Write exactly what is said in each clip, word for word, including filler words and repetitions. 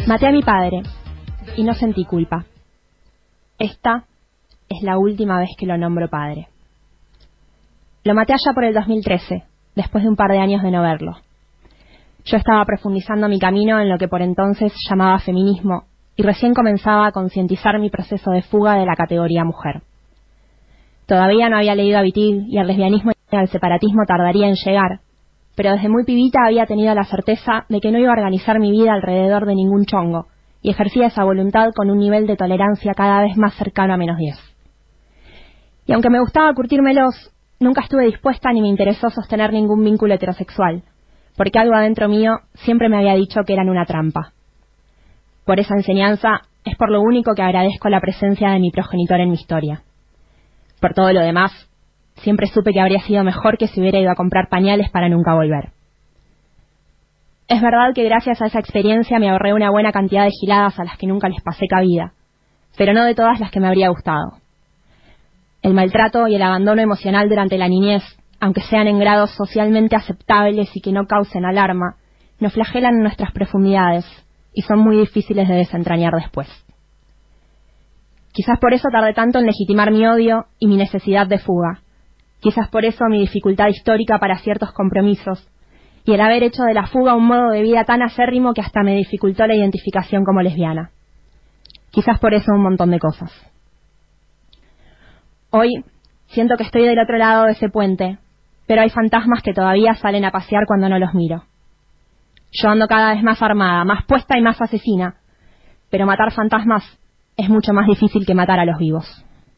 Maté a mi padre y no sentí culpa. Esta es la última vez que lo nombro padre. Lo maté allá por el dos mil trece, después de un par de años de no verlo. Yo estaba profundizando mi camino en lo que por entonces llamaba feminismo y recién comenzaba a concientizar mi proceso de fuga de la categoría mujer. Todavía no había leído a Vitig y el lesbianismo y el separatismo tardaría en llegar, pero desde muy pibita había tenido la certeza de que no iba a organizar mi vida alrededor de ningún chongo y ejercía esa voluntad con un nivel de tolerancia cada vez más cercano a menos diez. Y aunque me gustaba curtírmelos, nunca estuve dispuesta ni me interesó sostener ningún vínculo heterosexual, porque algo adentro mío siempre me había dicho que eran una trampa. Por esa enseñanza es por lo único que agradezco la presencia de mi progenitor en mi historia. Por todo lo demás, siempre supe que habría sido mejor que se hubiera ido a comprar pañales para nunca volver. Es verdad que gracias a esa experiencia me ahorré una buena cantidad de giladas a las que nunca les pasé cabida, pero no de todas las que me habría gustado. El maltrato y el abandono emocional durante la niñez, aunque sean en grados socialmente aceptables y que no causen alarma, nos flagelan en nuestras profundidades y son muy difíciles de desentrañar después. Quizás por eso tardé tanto en legitimar mi odio y mi necesidad de fuga. Quizás por eso mi dificultad histórica para ciertos compromisos y el haber hecho de la fuga un modo de vida tan acérrimo que hasta me dificultó la identificación como lesbiana. Quizás por eso un montón de cosas. Hoy siento que estoy del otro lado de ese puente, pero hay fantasmas que todavía salen a pasear cuando no los miro. Yo ando cada vez más armada, más puesta y más asesina, pero matar fantasmas es mucho más difícil que matar a los vivos.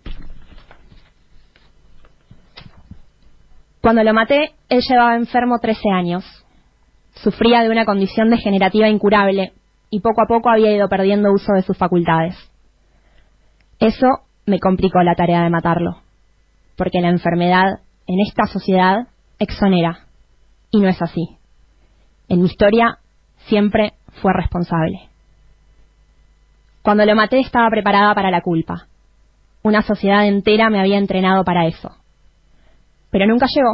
Cuando lo maté, él llevaba enfermo trece años. Sufría de una condición degenerativa incurable y poco a poco había ido perdiendo uso de sus facultades. Eso me complicó la tarea de matarlo, porque la enfermedad en esta sociedad exonera, y no es así. En mi historia siempre fue responsable. Cuando lo maté estaba preparada para la culpa. Una sociedad entera me había entrenado para eso. Pero nunca llegó.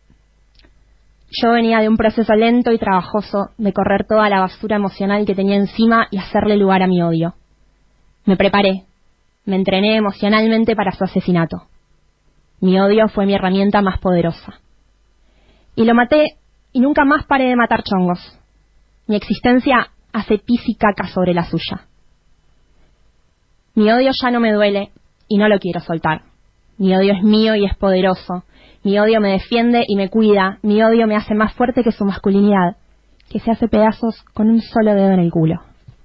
Yo venía de un proceso lento y trabajoso de correr toda la basura emocional que tenía encima y hacerle lugar a mi odio. Me preparé, me entrené emocionalmente para su asesinato. Mi odio fue mi herramienta más poderosa. Y lo maté y nunca más paré de matar chongos. Mi existencia hace pis y caca sobre la suya. Mi odio ya no me duele y no lo quiero soltar. Mi odio es mío y es poderoso. Mi odio me defiende y me cuida. Mi odio me hace más fuerte que su masculinidad, que se hace pedazos con un solo dedo en el culo.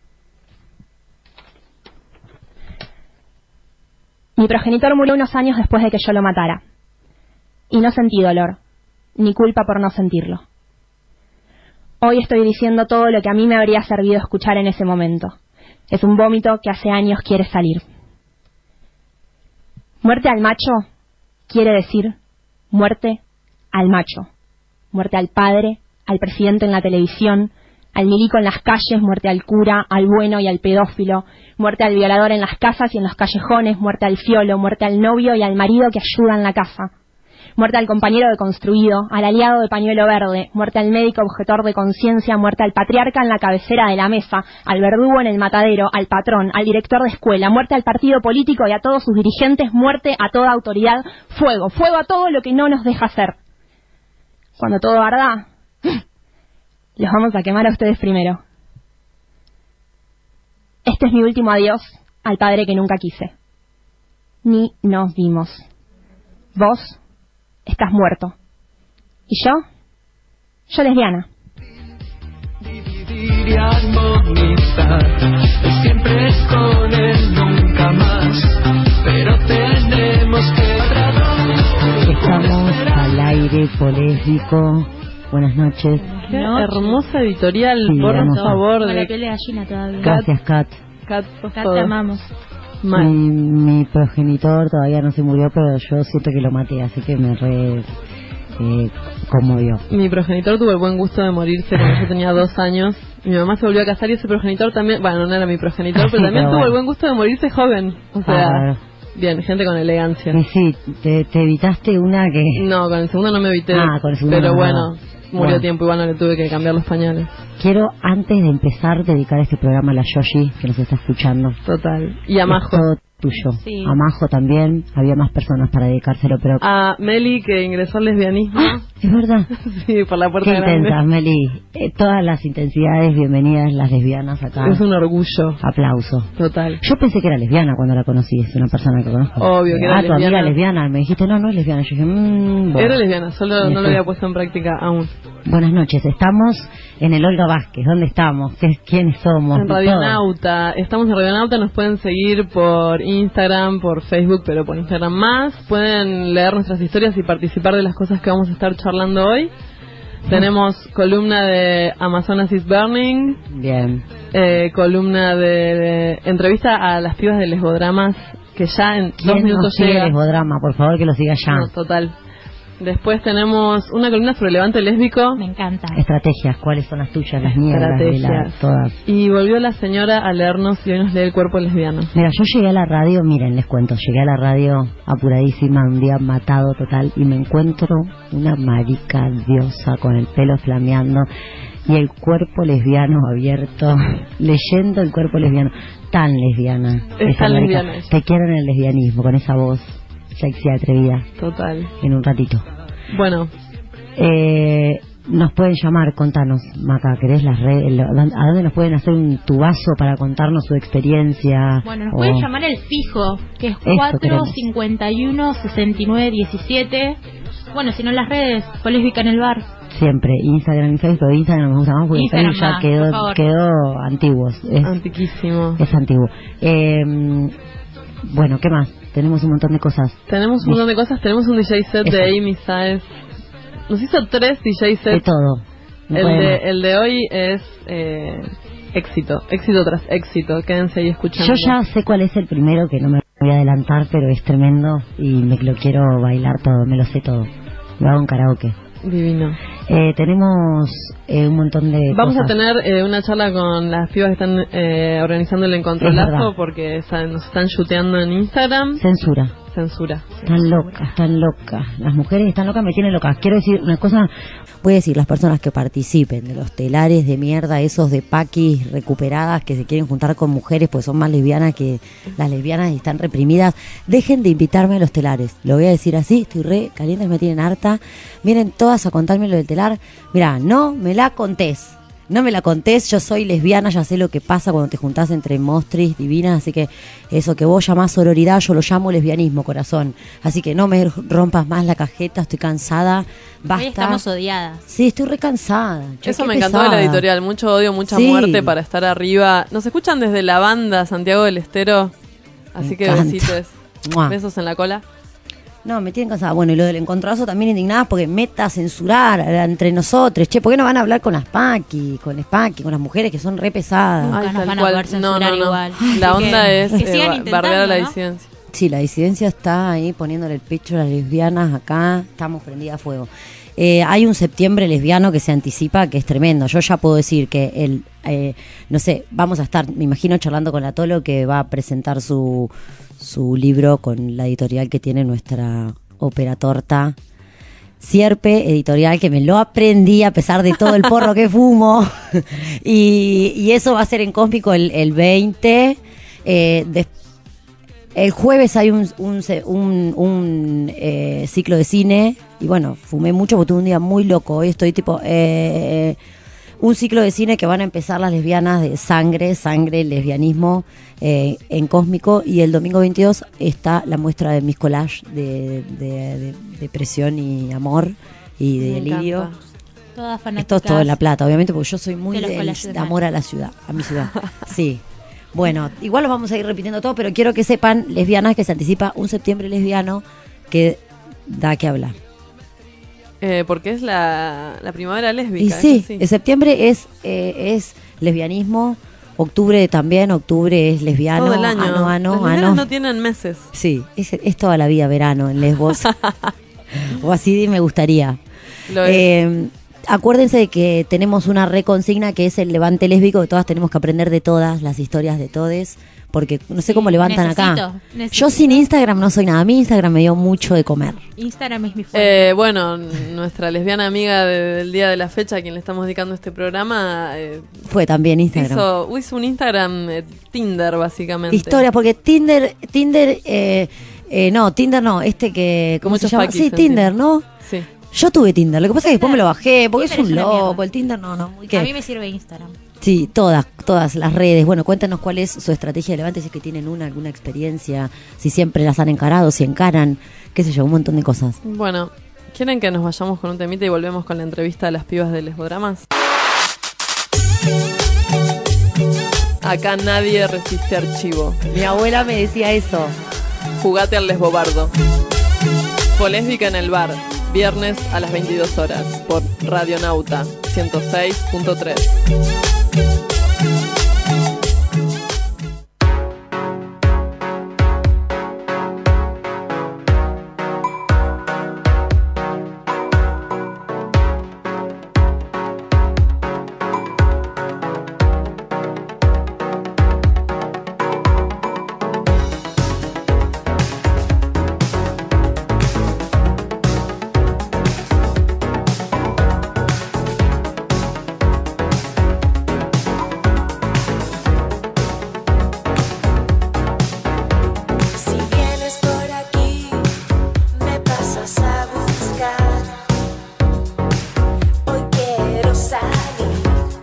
Mi progenitor murió unos años después de que yo lo matara. Y no sentí dolor, ni culpa por no sentirlo. Hoy estoy diciendo todo lo que a mí me habría servido escuchar en ese momento. Es un vómito que hace años quiere salir. Muerte al macho quiere decir muerte al macho. Muerte al padre, al presidente en la televisión, al milico en las calles, muerte al cura, al bueno y al pedófilo, muerte al violador en las casas y en los callejones, muerte al fiolo, muerte al novio y al marido que ayuda en la casa. Muerte al compañero deconstruido, al aliado de pañuelo verde, muerte al médico objetor de conciencia, muerte al patriarca en la cabecera de la mesa, al verdugo en el matadero, al patrón, al director de escuela, muerte al partido político y a todos sus dirigentes, muerte a toda autoridad, fuego, fuego a todo lo que no nos deja hacer. Cuando todo arda, los vamos a quemar a ustedes primero. Este es mi último adiós al padre que nunca quise. Ni nos vimos. Vos estás muerto. ¿Y yo? Yo lesbiana. Dividir y armonizar, siempre es con él, nunca más, pero tenemos que tratar. Estamos al aire polésbico. Buenas noches. Qué no, hermosa editorial, sí, por hermosa. Favor. Con de... la piel de gallina todavía. Gracias, Kat. Kat, Kat te amamos. Mi, mi progenitor todavía no se murió, pero yo siento que lo maté, así que me re eh, conmovió. Mi progenitor tuvo el buen gusto de morirse cuando yo tenía dos años. Mi mamá se volvió a casar y ese progenitor también, bueno, no era mi progenitor, pero también pero tuvo bueno. el buen gusto de morirse joven. O sea, ah, bien, gente con elegancia. Sí, sí, te, te evitaste una que... No, con el segundo no me evité. Ah, con el segundo pero no, bueno, murió bueno. a tiempo, igual no le tuve que cambiar los pañales. Quiero, antes de empezar, dedicar este programa a la Yoshi, que nos está escuchando. Total. Y a Majo. Es todo tuyo. Sí. A Majo también. Había más personas para dedicárselo, pero... A Meli, que ingresó al lesbianismo. ¡Ah! Es verdad. Sí, por la puerta Qué grande. intensas, Meli. Eh, todas las intensidades, bienvenidas las lesbianas acá. Es un orgullo. Aplauso. Total. Yo pensé que era lesbiana cuando la conocí, es una persona que conozco. Obvio que era ah, tu lesbiana. amiga lesbiana. Me dijiste, no, no es lesbiana. Yo dije, mmm, bueno. Era lesbiana, solo no lo había puesto en práctica aún. Buenas noches, estamos en el Olga Vázquez. ¿Dónde estamos? ¿Qué, ¿Quiénes somos? En Radionauta. Estamos en Radionauta, nos pueden seguir por Instagram, por Facebook, pero por Instagram más. Pueden leer nuestras historias y participar de las cosas que vamos a estar charlando hoy. Tenemos columna de Amazonas is Burning. Bien. Eh, columna de, de entrevista a las pibas de lesbodramas, que ya en dos ¿Quién minutos nos sigue llega. Lesbodrama? Por favor, que lo siga ya. No, total. Después tenemos una columna sobre levante lésbico. Me encanta. Estrategias, ¿cuáles son las tuyas, las mías, las de la, Estrategias. todas? Y volvió la señora a leernos y hoy nos lee el cuerpo lesbiano. Mira, yo llegué a la radio, miren, les cuento, llegué a la radio apuradísima, un día matado total, y me encuentro una marica diosa con el pelo flameando y el cuerpo lesbiano abierto, leyendo el cuerpo lesbiano, tan lesbiana. Es esa tan marica. lesbiana ella. Te quiero en el lesbianismo, con esa voz sexy, atrevida, Total. en un ratito. Bueno, Eh, nos pueden llamar, contanos, Maca, ¿querés las redes? ¿A dónde nos pueden hacer un tubazo para contarnos su experiencia? Bueno, nos O- pueden llamar el fijo, que es Eso cuatro queremos. cincuenta y uno sesenta y nueve diecisiete. Bueno, si no en las redes, Polésbica en el bar. Siempre, Instagram y Facebook. Instagram me gusta más porque Instagram Facebook ya más, quedó, por favor. quedó antiguo. Es, antiquísimo. es antiguo. Eh, bueno, ¿qué más? Tenemos un montón de cosas. Tenemos un montón de cosas. Tenemos un D J set Eso. de Amy Saez. Nos hizo tres D J De sets. todo. No El puede de, más. el de hoy es eh, éxito. Éxito tras éxito. Quédense ahí escuchando. Yo ya sé cuál es el primero, que no me voy a adelantar, pero es tremendo y me lo quiero bailar todo, me lo sé todo. Lo hago en karaoke. Divino. Eh, tenemos eh, un montón de Vamos cosas. a tener eh, una charla con las pibas que están eh, organizando el Es encontrolazo verdad. porque están- nos están chuteando en Instagram. Censura. Censura. Están locas, están locas. Las mujeres están locas, me tienen locas. Quiero decir una cosa, voy a decir, las personas que participen de los telares de mierda, esos de paquis recuperadas que se quieren juntar con mujeres pues son más lesbianas que las lesbianas y están reprimidas, dejen de invitarme a los telares. Lo voy a decir así, estoy re caliente, me tienen harta. Miren todas a contarme lo del telar. Mira, no me la contés. No me la contés, yo soy lesbiana, ya sé lo que pasa cuando te juntás entre monstris divinas, así que eso que vos llamás sororidad, yo lo llamo lesbianismo, corazón. Así que no me rompas más la cajeta, estoy cansada, basta. Hoy estamos odiadas. Sí, estoy re cansada. Che, Eso qué me encantó de la pesada. editorial. Mucho odio, mucha Sí. muerte para estar arriba. Nos escuchan desde la banda Santiago del Estero. Así Me que encanta. besitos. Mua. Besos en la cola. No, me tienen cansada. Bueno, y lo del encontronazo también indignadas porque meta censurar a- entre nosotros. Che, ¿por qué no van a hablar con las Paqui, con Spaki, con las mujeres que son re pesadas? Nunca Ay, nos tal van a cual. poder No, censurar no, no. igual. La Así onda que- es que eh, sigan ba- intentando, bardear a la ¿no? disidencia. Sí, la disidencia está ahí poniéndole el pecho a las lesbianas acá, estamos prendidas a fuego. Eh, hay un septiembre lesbiano que se anticipa, que es tremendo. Yo ya puedo decir que el, eh, no sé, vamos a estar, me imagino, charlando con la Tolo, que va a presentar su, su libro con la editorial que tiene nuestra ópera torta. Sierpe, editorial, que me lo aprendí a pesar de todo el porro que fumo. y, y eso va a ser en Cósmico el, el veinte. Eh, des- el jueves hay un, un, ce- un, un, eh, ciclo de cine. Y bueno, fumé mucho porque tuve un día muy loco. Hoy estoy tipo... Eh, un ciclo de cine que van a empezar las lesbianas de sangre, sangre, lesbianismo eh, en Cósmico. Y el domingo veintidós está la muestra de mis collages de, de, de depresión y amor y de Me delirio. encanta. Todas fanáticas. Esto es todo en La Plata, obviamente, porque yo soy muy de los del- collages de de amor a la ciudad, a mi ciudad. Sí. Bueno, igual lo vamos a ir repitiendo todo, pero quiero que sepan, lesbianas, que se anticipa un septiembre lesbiano que da que hablar. Eh, porque es la, la primavera lésbica. Y es sí, así. en septiembre es eh, es lesbianismo, octubre también, octubre es lesbiano, Todo el año. ano, ano, Las lesbianas ano. no tienen meses. Sí, es, es toda la vida verano en Lesbos. O así me gustaría. Lo es. Eh, acuérdense de que tenemos una reconsigna que es el levante lésbico, que todas tenemos que aprender de todas, las historias de todes, porque no sé Sí, cómo levantan necesito, acá. necesito. Yo sin Instagram no soy nada. A mí Instagram me dio mucho de comer. Instagram es mi fuente. Eh, bueno, nuestra lesbiana amiga de- del día de la fecha, a quien le estamos dedicando este programa, eh, Fue también Instagram. hizo, hizo un Instagram eh, Tinder, básicamente. Historias, porque Tinder, Tinder, eh, eh, no, Tinder no, este que, ¿cómo se Muchos llama? paquis Sí, en Tinder, Tinder. ¿no? Sí. Yo tuve Tinder, lo que pasa es que después me lo bajé, porque Tinder es un es una loco, mierda. el Tinder no, no, muy A que... mí me sirve Instagram. Sí, todas, todas las redes. Bueno, cuéntanos cuál es su estrategia de Levante, si es que tienen una, alguna experiencia, si siempre las han encarado, si encaran, qué sé yo, un montón de cosas. Bueno, ¿quieren que nos vayamos con un temita y volvemos con la entrevista a las pibas de Lesbodramas? Acá nadie resiste archivo. Mi abuela me decía eso. Jugate al lesbobardo. Polésbica en el bar. Viernes a las veintidós horas. Por Radionauta ciento seis punto tres. Si vienes por aquí, me pasas a buscar. Hoy quiero salir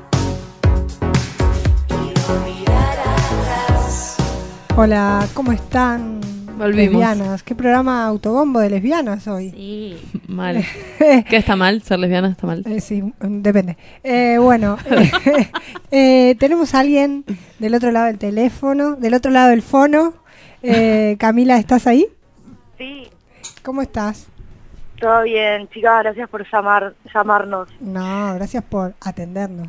y no mirar atrás. Hola, ¿cómo están? Volvimos. Lesbianas. ¿Qué programa autobombo de lesbianas hoy? Sí. Mal. ¿Qué está mal? ¿Ser lesbiana está mal? Eh, sí, mm, depende. Eh, bueno, eh, tenemos a alguien del otro lado del teléfono, del otro lado del fono. Eh, Camila, ¿estás ahí? Sí, ¿Cómo estás? todo bien, chicas, gracias por llamar, llamarnos. No, gracias por atendernos.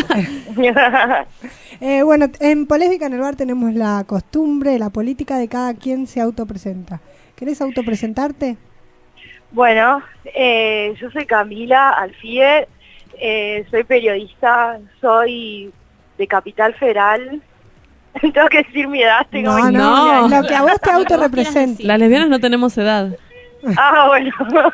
Eh, bueno, en Polésbica en el Bar tenemos la costumbre, la política de cada quien se autopresenta. ¿Querés autopresentarte? Bueno, eh, yo soy Camila Alfie, eh, soy periodista, soy de Capital Federal. Tengo que decir mi edad, tengo No, No. no, lo que a vos te autorrepresenta. decir. Las lesbianas no tenemos edad. Ah, bueno,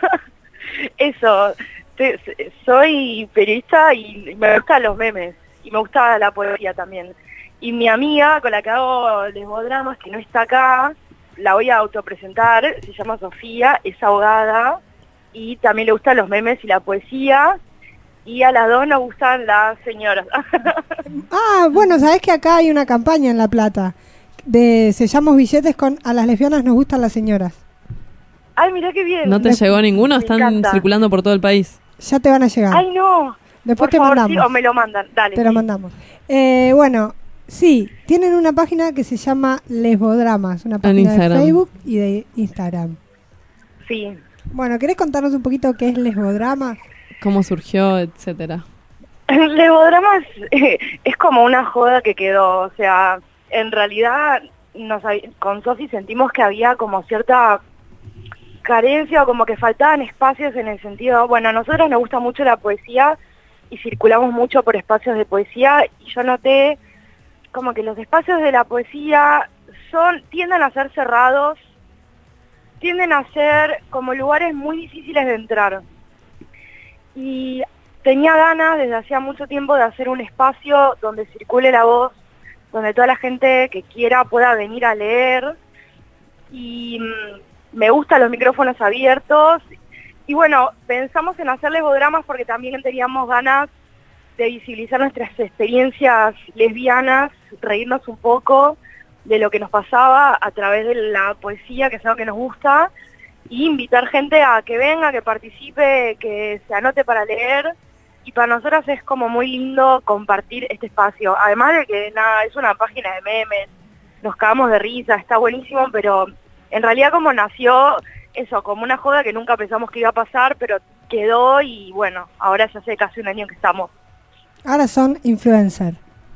eso, te- soy periodista y me gustan los memes y me gusta la poesía también. Y mi amiga con la que hago lesbodramas, que no está acá, la voy a autopresentar, se llama Sofía, es abogada y también le gustan los memes y la poesía, y a las dos nos gustan las señoras. Ah, bueno, sabés que acá hay una campaña en La Plata de sellamos billetes con a las lesbianas nos gustan las señoras. Ay, mirá qué bien. ¿No te Me- llegó ninguno? me Están encanta. circulando por todo el país. Ya te van a llegar. Ay, no. Después Por te favor, mandamos. sí, o me lo mandan, dale. Te lo sí. mandamos. Eh, bueno, sí, tienen una página que se llama Lesbodramas, una página de Instagram. Facebook y de Instagram. Sí. Bueno, ¿querés contarnos un poquito qué es Lesbodrama? ¿Cómo surgió, etcétera? Lesbodramas eh, es como una joda que quedó, o sea, en realidad nos, hab- con Sofi sentimos que había como cierta carencia o como que faltaban espacios en el sentido, bueno, a nosotros nos gusta mucho la poesía y circulamos mucho por espacios de poesía y yo noté como que los espacios de la poesía son tienden a ser cerrados, tienden a ser como lugares muy difíciles de entrar. Y tenía ganas desde hacía mucho tiempo de hacer un espacio donde circule la voz, donde toda la gente que quiera pueda venir a leer. Y mm, me gustan los micrófonos abiertos. Y bueno, pensamos en hacer lesbodramas porque también teníamos ganas de visibilizar nuestras experiencias lesbianas, reírnos un poco de lo que nos pasaba a través de la poesía, que es algo que nos gusta, y invitar gente a que venga, que participe, que se anote para leer. Y para nosotras es como muy lindo compartir este espacio. Además de que nada, es una página de memes, nos cagamos de risa, está buenísimo, pero en realidad como nació eso, como una joda que nunca pensamos que iba a pasar, pero quedó y bueno, ahora ya hace casi un año que estamos. Ahora son influencer.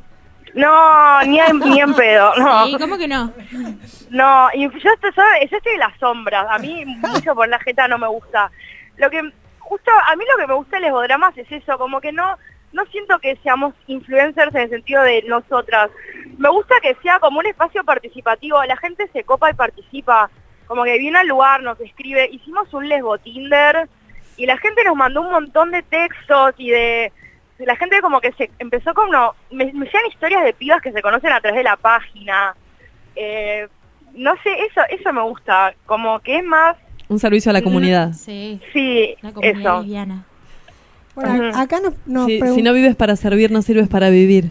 No, ni en, ni en pedo, no. Sí, ¿cómo que no? No, y yo estoy, ¿sabes? Yo estoy en las sombras. A mí mucho por la jeta no me gusta. Lo que justo a mí lo que me gusta de lesbodramas es eso, como que no no siento que seamos influencers en el sentido de nosotras. me gusta que sea como un espacio participativo, la gente se copa y participa, como que viene al lugar, nos escribe, hicimos un lesbo Tinder y la gente nos mandó un montón de textos y de... La gente como que se empezó como... Me, me llegan historias de pibas que se conocen a través de la página. Eh, no sé, eso eso me gusta, como que es más... Un servicio a la comunidad. Sí, Sí, la comunidad eso. lesbiana. Bueno, Ujú. acá nos, nos Sí, pregun- si no vives para servir, no sirves para vivir.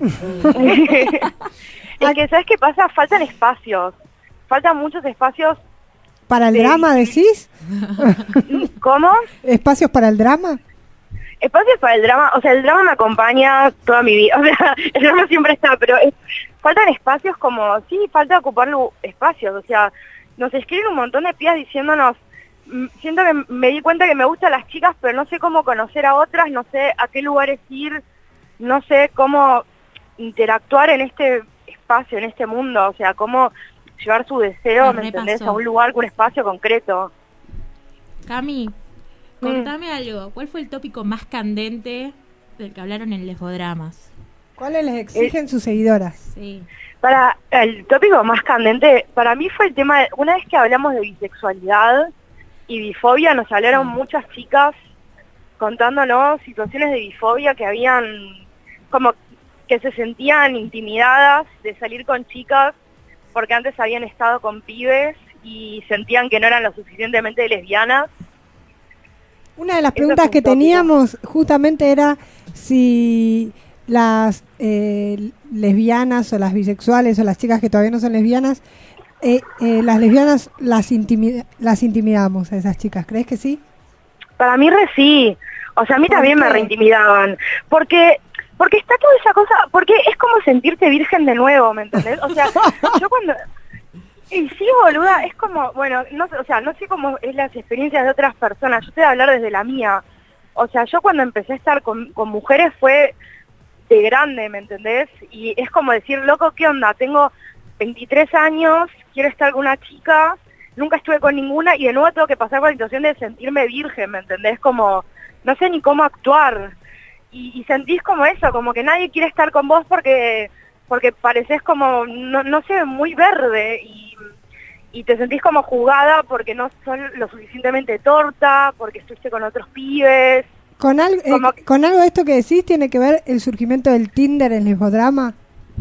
Es que, ¿sabes qué pasa? Faltan espacios. Faltan muchos espacios. ¿Para el Sí. drama decís? ¿Cómo? ¿Espacios para el drama? Espacios para el drama. O sea, el drama me acompaña toda mi vida. O sea, el drama siempre está, pero es- faltan espacios como... Sí, falta ocupar lu- espacios. O sea, nos escriben un montón de pibas diciéndonos... mm, Siento que me di cuenta que me gustan las chicas, pero no sé cómo conocer a otras, no sé a qué lugares ir, no sé cómo interactuar en este espacio, en este mundo, o sea, cómo llevar su deseo, Me ¿me repasó. entendés? A un lugar, un espacio concreto. Cami, Mm. contame algo. ¿Cuál fue el tópico más candente del que hablaron en Lesbodramas? ¿Cuáles les exigen sus seguidoras? Sí. Para el tópico más candente, para mí fue el tema, de, una vez que hablamos de bisexualidad y bifobia, nos hablaron muchas chicas contándonos situaciones de bifobia que habían, como que se sentían intimidadas de salir con chicas porque antes habían estado con pibes y sentían que no eran lo suficientemente lesbianas. Una de las Eso preguntas es un que tópico. teníamos justamente era si las eh, lesbianas o las bisexuales o las chicas que todavía no son lesbianas, eh, eh, las lesbianas las, intimida- las intimidamos a esas chicas. ¿Crees que sí? Para mí re sí, o sea, a mí ¿Por también me qué? reintimidaban, porque porque está toda esa cosa, porque es como sentirte virgen de nuevo, ¿me entendés? O sea, yo cuando... Y sí, boluda, es como, bueno, no sé, o sea, no sé cómo es las experiencias de otras personas, yo te voy a hablar desde la mía. O sea, yo cuando empecé a estar con, con mujeres fue de grande, ¿me entendés? Y es como decir, loco, ¿qué onda? Tengo veintitrés años, quiero estar con una chica, nunca estuve con ninguna y de nuevo tengo que pasar por la situación de sentirme virgen, ¿me entendés? Como, no sé ni cómo actuar. Y, y sentís como eso, como que nadie quiere estar con vos porque porque pareces como, no, no sé, muy verde y, y te sentís como jugada porque no sos lo suficientemente torta, porque estuviste con otros pibes. ¿Con, al- eh, Como- ¿Con algo de esto que decís tiene que ver el surgimiento del Tinder en Lesbodrama?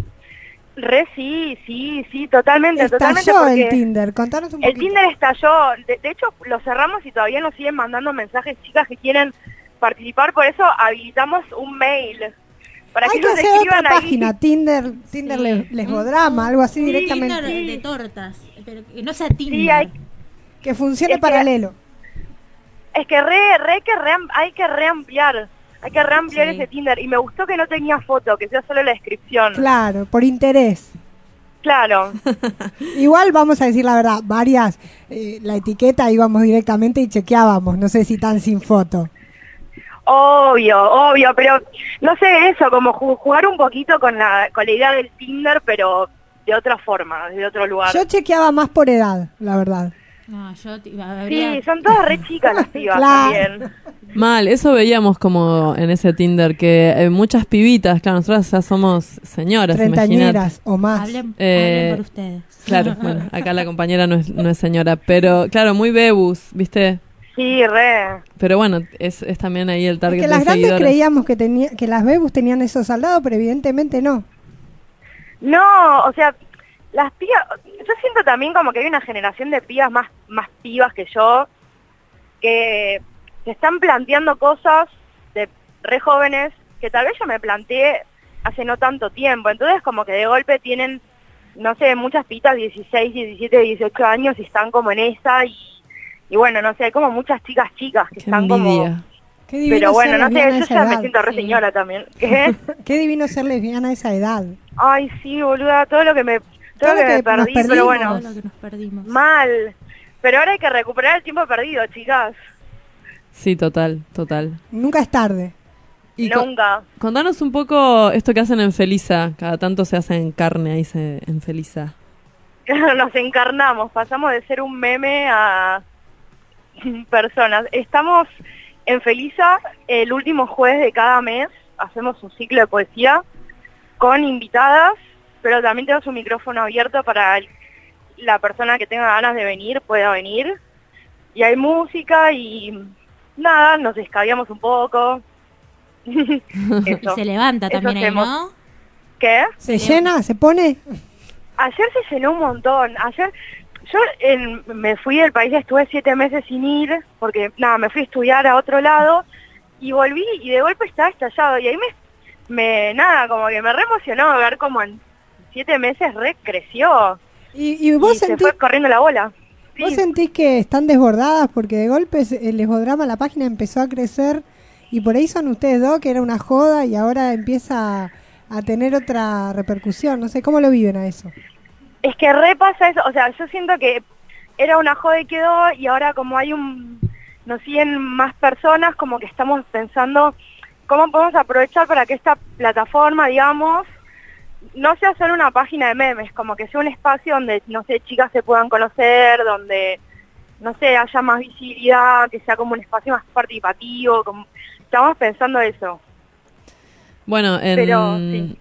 Re sí, sí, sí, totalmente, totalmente. Estalló Porque el Tinder, contanos un el poquito. Tinder estalló, de, de hecho lo cerramos y todavía nos siguen mandando mensajes chicas que quieren participar, por eso habilitamos un mail. Para Hay que que nos hacer otra escriban ahí. página, Tinder, Tinder Sí. les- Lesbodrama, algo así Sí, directamente. Tinder sí. de tortas, pero que no sea Tinder. Sí, hay, Que funcione Es que- paralelo. es que re, re hay que ream- hay que reampliar, hay que reampliar Sí. ese Tinder. Y me gustó que no tenía foto, que sea solo la descripción. Claro, por interés. Claro. Igual vamos a decir la verdad, varias, eh, la etiqueta íbamos directamente y chequeábamos, no sé si tan sin foto. Obvio, obvio, pero no sé eso, como ju- jugar un poquito con la, con la idea del Tinder, pero de otra forma, de otro lugar. Yo chequeaba más por edad, la verdad. No, yo te- habría- Sí, son todas re chicas las pibas Claro. también. Mal, eso veíamos como en ese Tinder, que eh, muchas pibitas, claro, nosotras ya somos señoras, imagínate. Treintañeras o más. hablen, Eh, hablen por ustedes. Claro, bueno, acá la compañera no es, no es señora, pero claro, muy bebus, ¿viste? Sí, re. Pero bueno, es, es también ahí el target Que de las grandes seguidoras. creíamos que tenía, que las bebus tenían esos saldados, pero evidentemente no. No, o sea, las pibas, yo siento también como que hay una generación de pibas más, más pibas que yo, que se están planteando cosas de re jóvenes que tal vez yo me planteé hace no tanto tiempo. Entonces como que de golpe tienen, no sé, muchas pitas dieciséis, diecisiete, dieciocho años y están como en esa y, y bueno, no sé, hay como muchas chicas chicas que Qué están como... envidia. Qué divino Pero bueno, ser no lesbiana sé, a yo esa ya me edad. siento re Sí. señora también. ¿Qué? Qué divino ser lesbiana a esa edad. Ay, sí, boluda, todo lo que me, todo Todo lo que, lo me que nos perdí, perdimos. pero bueno, Todo lo que nos perdimos. mal. Pero ahora hay que recuperar el tiempo perdido, chicas. Sí, total, total. Nunca es tarde. Y co- Nunca. contanos un poco esto que hacen en Felisa, cada tanto se hace en carne ahí se, en Felisa. Nos encarnamos, pasamos de ser un meme a personas. Estamos en Felisa el último jueves de cada mes, hacemos un ciclo de poesía con invitadas pero también tenemos un micrófono abierto para el- la persona que tenga ganas de venir pueda venir. Y hay música y nada, nos escabiamos un poco. Y Eso. se levanta Eso también ahí, hacemos. ¿no? ¿Qué? ¿Se llena? ¿Se pone? Ayer se llenó un montón. Ayer yo en- me fui del país, estuve siete meses sin ir, porque nada, me fui a estudiar a otro lado y volví y de golpe estaba estallado. Y ahí me, me nada, como que me re emocionó ver cómo en siete meses re creció. ¿Y, y vos y se sentís, fue corriendo la bola. Sí. vos sentís que están desbordadas? Porque de golpe se- el lesbodrama, la página empezó a crecer y por ahí son ustedes dos, que era una joda y ahora empieza a, a tener otra repercusión. No sé, ¿cómo lo viven a eso? Es que repasa eso, o sea, yo siento que era una joda y quedó, y ahora como hay un, nos siguen más personas, como que estamos pensando cómo podemos aprovechar para que esta plataforma, digamos, no sea solo una página de memes, como que sea un espacio donde, no sé, chicas se puedan conocer, donde, no sé, haya más visibilidad, que sea como un espacio más participativo, como, estamos pensando eso. Bueno, en, Pero, sí.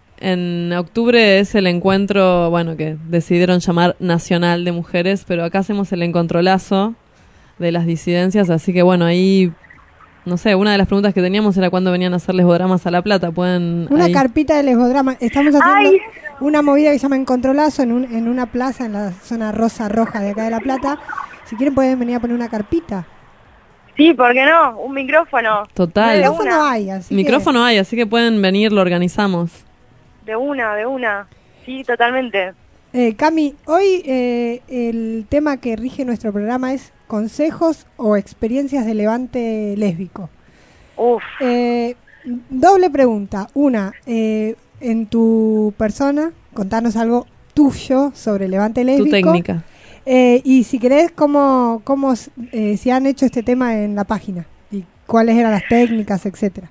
en octubre es el encuentro, bueno, que decidieron llamar Nacional de Mujeres, pero acá hacemos el encontrolazo de las disidencias, así que bueno, ahí, no sé, una de las preguntas que teníamos era cuándo venían a hacer lesbodramas a La Plata. Pueden Una ahí- carpita de lesbodrama. Estamos haciendo ¡Ay! una movida que se llama Encontrolazo en, un, en una plaza en la zona rosa roja de acá de La Plata. Si quieren pueden venir a poner una carpita. Sí, ¿por qué no? Un micrófono. Total. De Micrófono una. hay, así que- Micrófono hay, así que pueden venir, lo organizamos. De una, de una. Sí, totalmente. Eh, Cami, hoy eh, el tema que rige nuestro programa es consejos o experiencias de levante lésbico. Uf. Eh, doble pregunta. Una, eh, en tu persona, contanos algo tuyo sobre el levante lésbico. Tu técnica. Eh, y si querés, cómo, cómo eh, si han hecho este tema en la página y cuáles eran las técnicas, etcétera.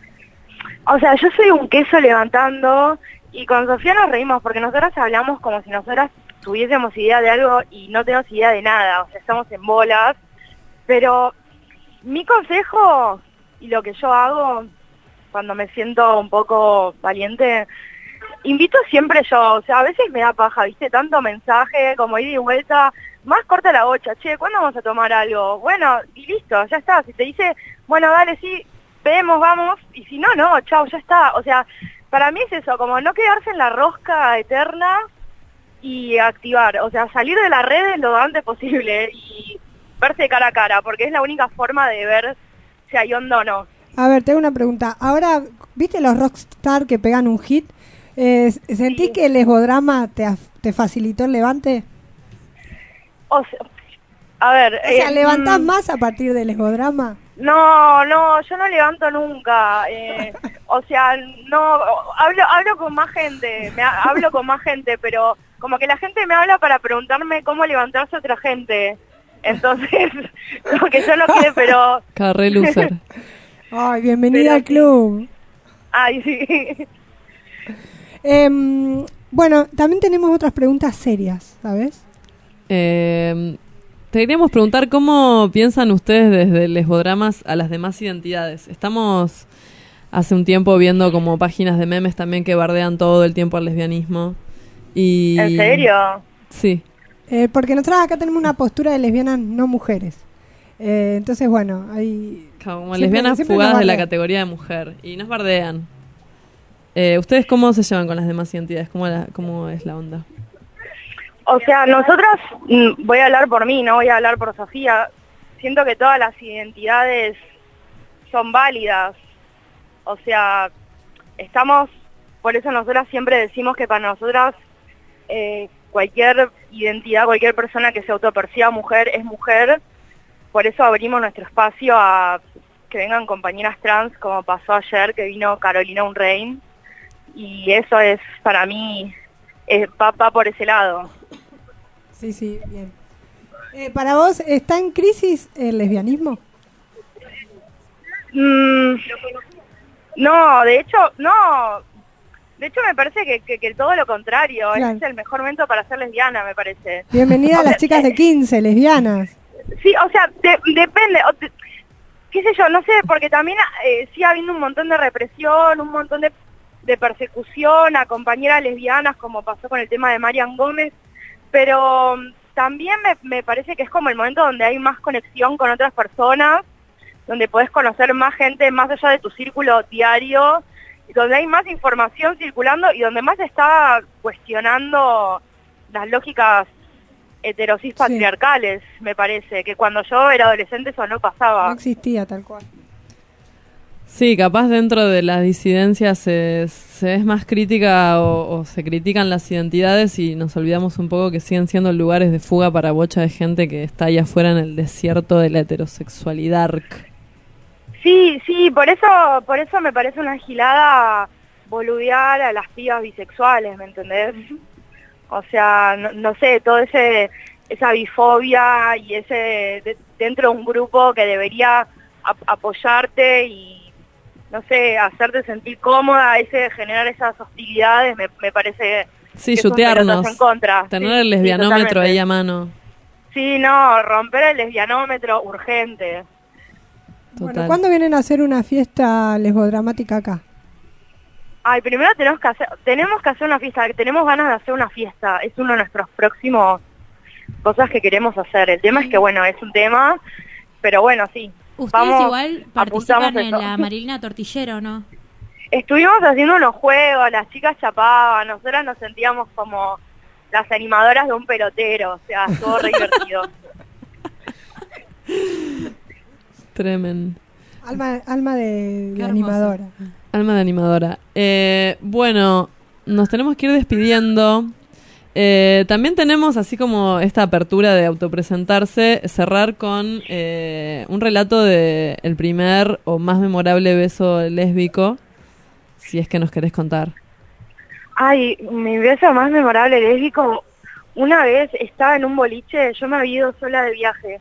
O sea, yo soy un queso levantando y con Sofía nos reímos porque nosotras hablamos como si nosotras tuviésemos idea de algo y no tenemos idea de nada, o sea, estamos en bolas, pero mi consejo y lo que yo hago cuando me siento un poco valiente, invito siempre yo, o sea, a veces me da paja, viste, tanto mensaje como ida y vuelta, más corta la bocha, che, ¿cuándo vamos a tomar algo? Bueno, y listo, ya está, si te dice, bueno, dale, sí, vemos, vamos, y si no, no, chao, ya está, o sea, para mí es eso, como no quedarse en la rosca eterna y activar, o sea, salir de las redes lo antes posible y verse cara a cara, porque es la única forma de ver si hay onda o no. A ver, tengo una pregunta. Ahora, ¿viste los rockstar que pegan un hit? Eh, ¿Sentís Sí. que el lesbodrama te, af- te facilitó el levante? O sea, a ver... O sea, eh, ¿levantás mm, más a partir del lesbodrama? No, no, yo no levanto nunca. Eh, o sea, no, hablo hablo con más gente, me ha- hablo con más gente, pero como que la gente me habla para preguntarme cómo levantarse a otra gente. Entonces, como que yo no quiero, pero... Carre loser. Ay, bienvenida Pero al sí. club. Ay, sí. Em, bueno, también tenemos otras preguntas serias, ¿sabes? Eh, te queríamos preguntar cómo piensan ustedes desde lesbodramas a las demás identidades. Estamos hace un tiempo viendo como páginas de memes también que bardean todo el tiempo al lesbianismo. Y... ¿En serio? Sí. Eh, porque nosotros acá tenemos una postura de lesbianas no mujeres. Eh, entonces, bueno, hay... Como Siempre- lesbianas siempre fugadas nos de la bardean. categoría de mujer. Y nos bardean. Eh, ¿Ustedes cómo se llevan con las demás identidades? ¿Cómo, la- cómo es la onda? O sea, nosotras, mm, voy a hablar por mí, no voy a hablar por Sofía, siento que todas las identidades son válidas. O sea, estamos, por eso nosotras siempre decimos que para nosotras eh, cualquier identidad, cualquier persona que se autoperciba mujer es mujer. Por eso abrimos nuestro espacio a que vengan compañeras trans, como pasó ayer que vino Carolina Unrein. Y eso es, para mí, eh, va, va por ese lado. Sí, sí, bien. Eh, ¿Para vos está en crisis el lesbianismo? Mm, no, de hecho, no. De hecho, me parece que, que, que todo lo contrario. Claro. Es el mejor momento para ser lesbiana, me parece. Bienvenida a O las sea, chicas de quince, lesbianas. Sí, o sea, de- depende. o te- qué sé yo, no sé, porque también eh, sigue habiendo un montón de represión, un montón de de persecución a compañeras lesbianas, como pasó con el tema de Marian Gómez, pero um, también me, me parece que es como el momento donde hay más conexión con otras personas, donde podés conocer más gente más allá de tu círculo diario, donde hay más información circulando y donde más se está cuestionando las lógicas heterosis Sí. patriarcales, me parece, que cuando yo era adolescente eso no pasaba. No existía tal cual. Sí, capaz dentro de las disidencias se, se es más crítica o, o se critican las identidades y nos olvidamos un poco que siguen siendo lugares de fuga para bocha de gente que está allá afuera en el desierto de la heterosexualidad. Sí, sí, por eso, por eso me parece una gilada boludear a las pibas bisexuales, ¿me entendés? O sea, no, no sé, todo ese esa bifobia y ese de- dentro de un grupo que debería ap- apoyarte y, no sé, hacerte sentir cómoda, ese generar esas hostilidades, me, me parece Sí, que es un yutearnos, pelotazo en contra. tener Sí, el sí, lesbianómetro totalmente. ahí a mano. Sí, no, romper el lesbianómetro urgente. Bueno, Total. ¿cuándo vienen a hacer una fiesta lesbodramática acá? Ay, primero tenemos que hacer, tenemos que hacer una fiesta, tenemos ganas de hacer una fiesta, es uno de nuestros próximos cosas que queremos hacer. El tema es que, bueno, es un tema, pero bueno, sí. Ustedes Vamos, igual apuntamos participan en eso. la Marilina Tortillero, ¿no? Estuvimos haciendo unos juegos, las chicas chapaban, nosotras nos sentíamos como las animadoras de un pelotero, o sea, estuvo re divertido. Tremen. Alma, alma de, de Qué hermoso. animadora. Alma de animadora. Eh, bueno, nos tenemos que ir despidiendo. Eh, también tenemos, así como esta apertura de autopresentarse, cerrar con eh, un relato de el primer o más memorable beso lésbico, si es que nos querés contar. Ay, mi beso más memorable lésbico, una vez estaba en un boliche, yo me había ido sola de viaje.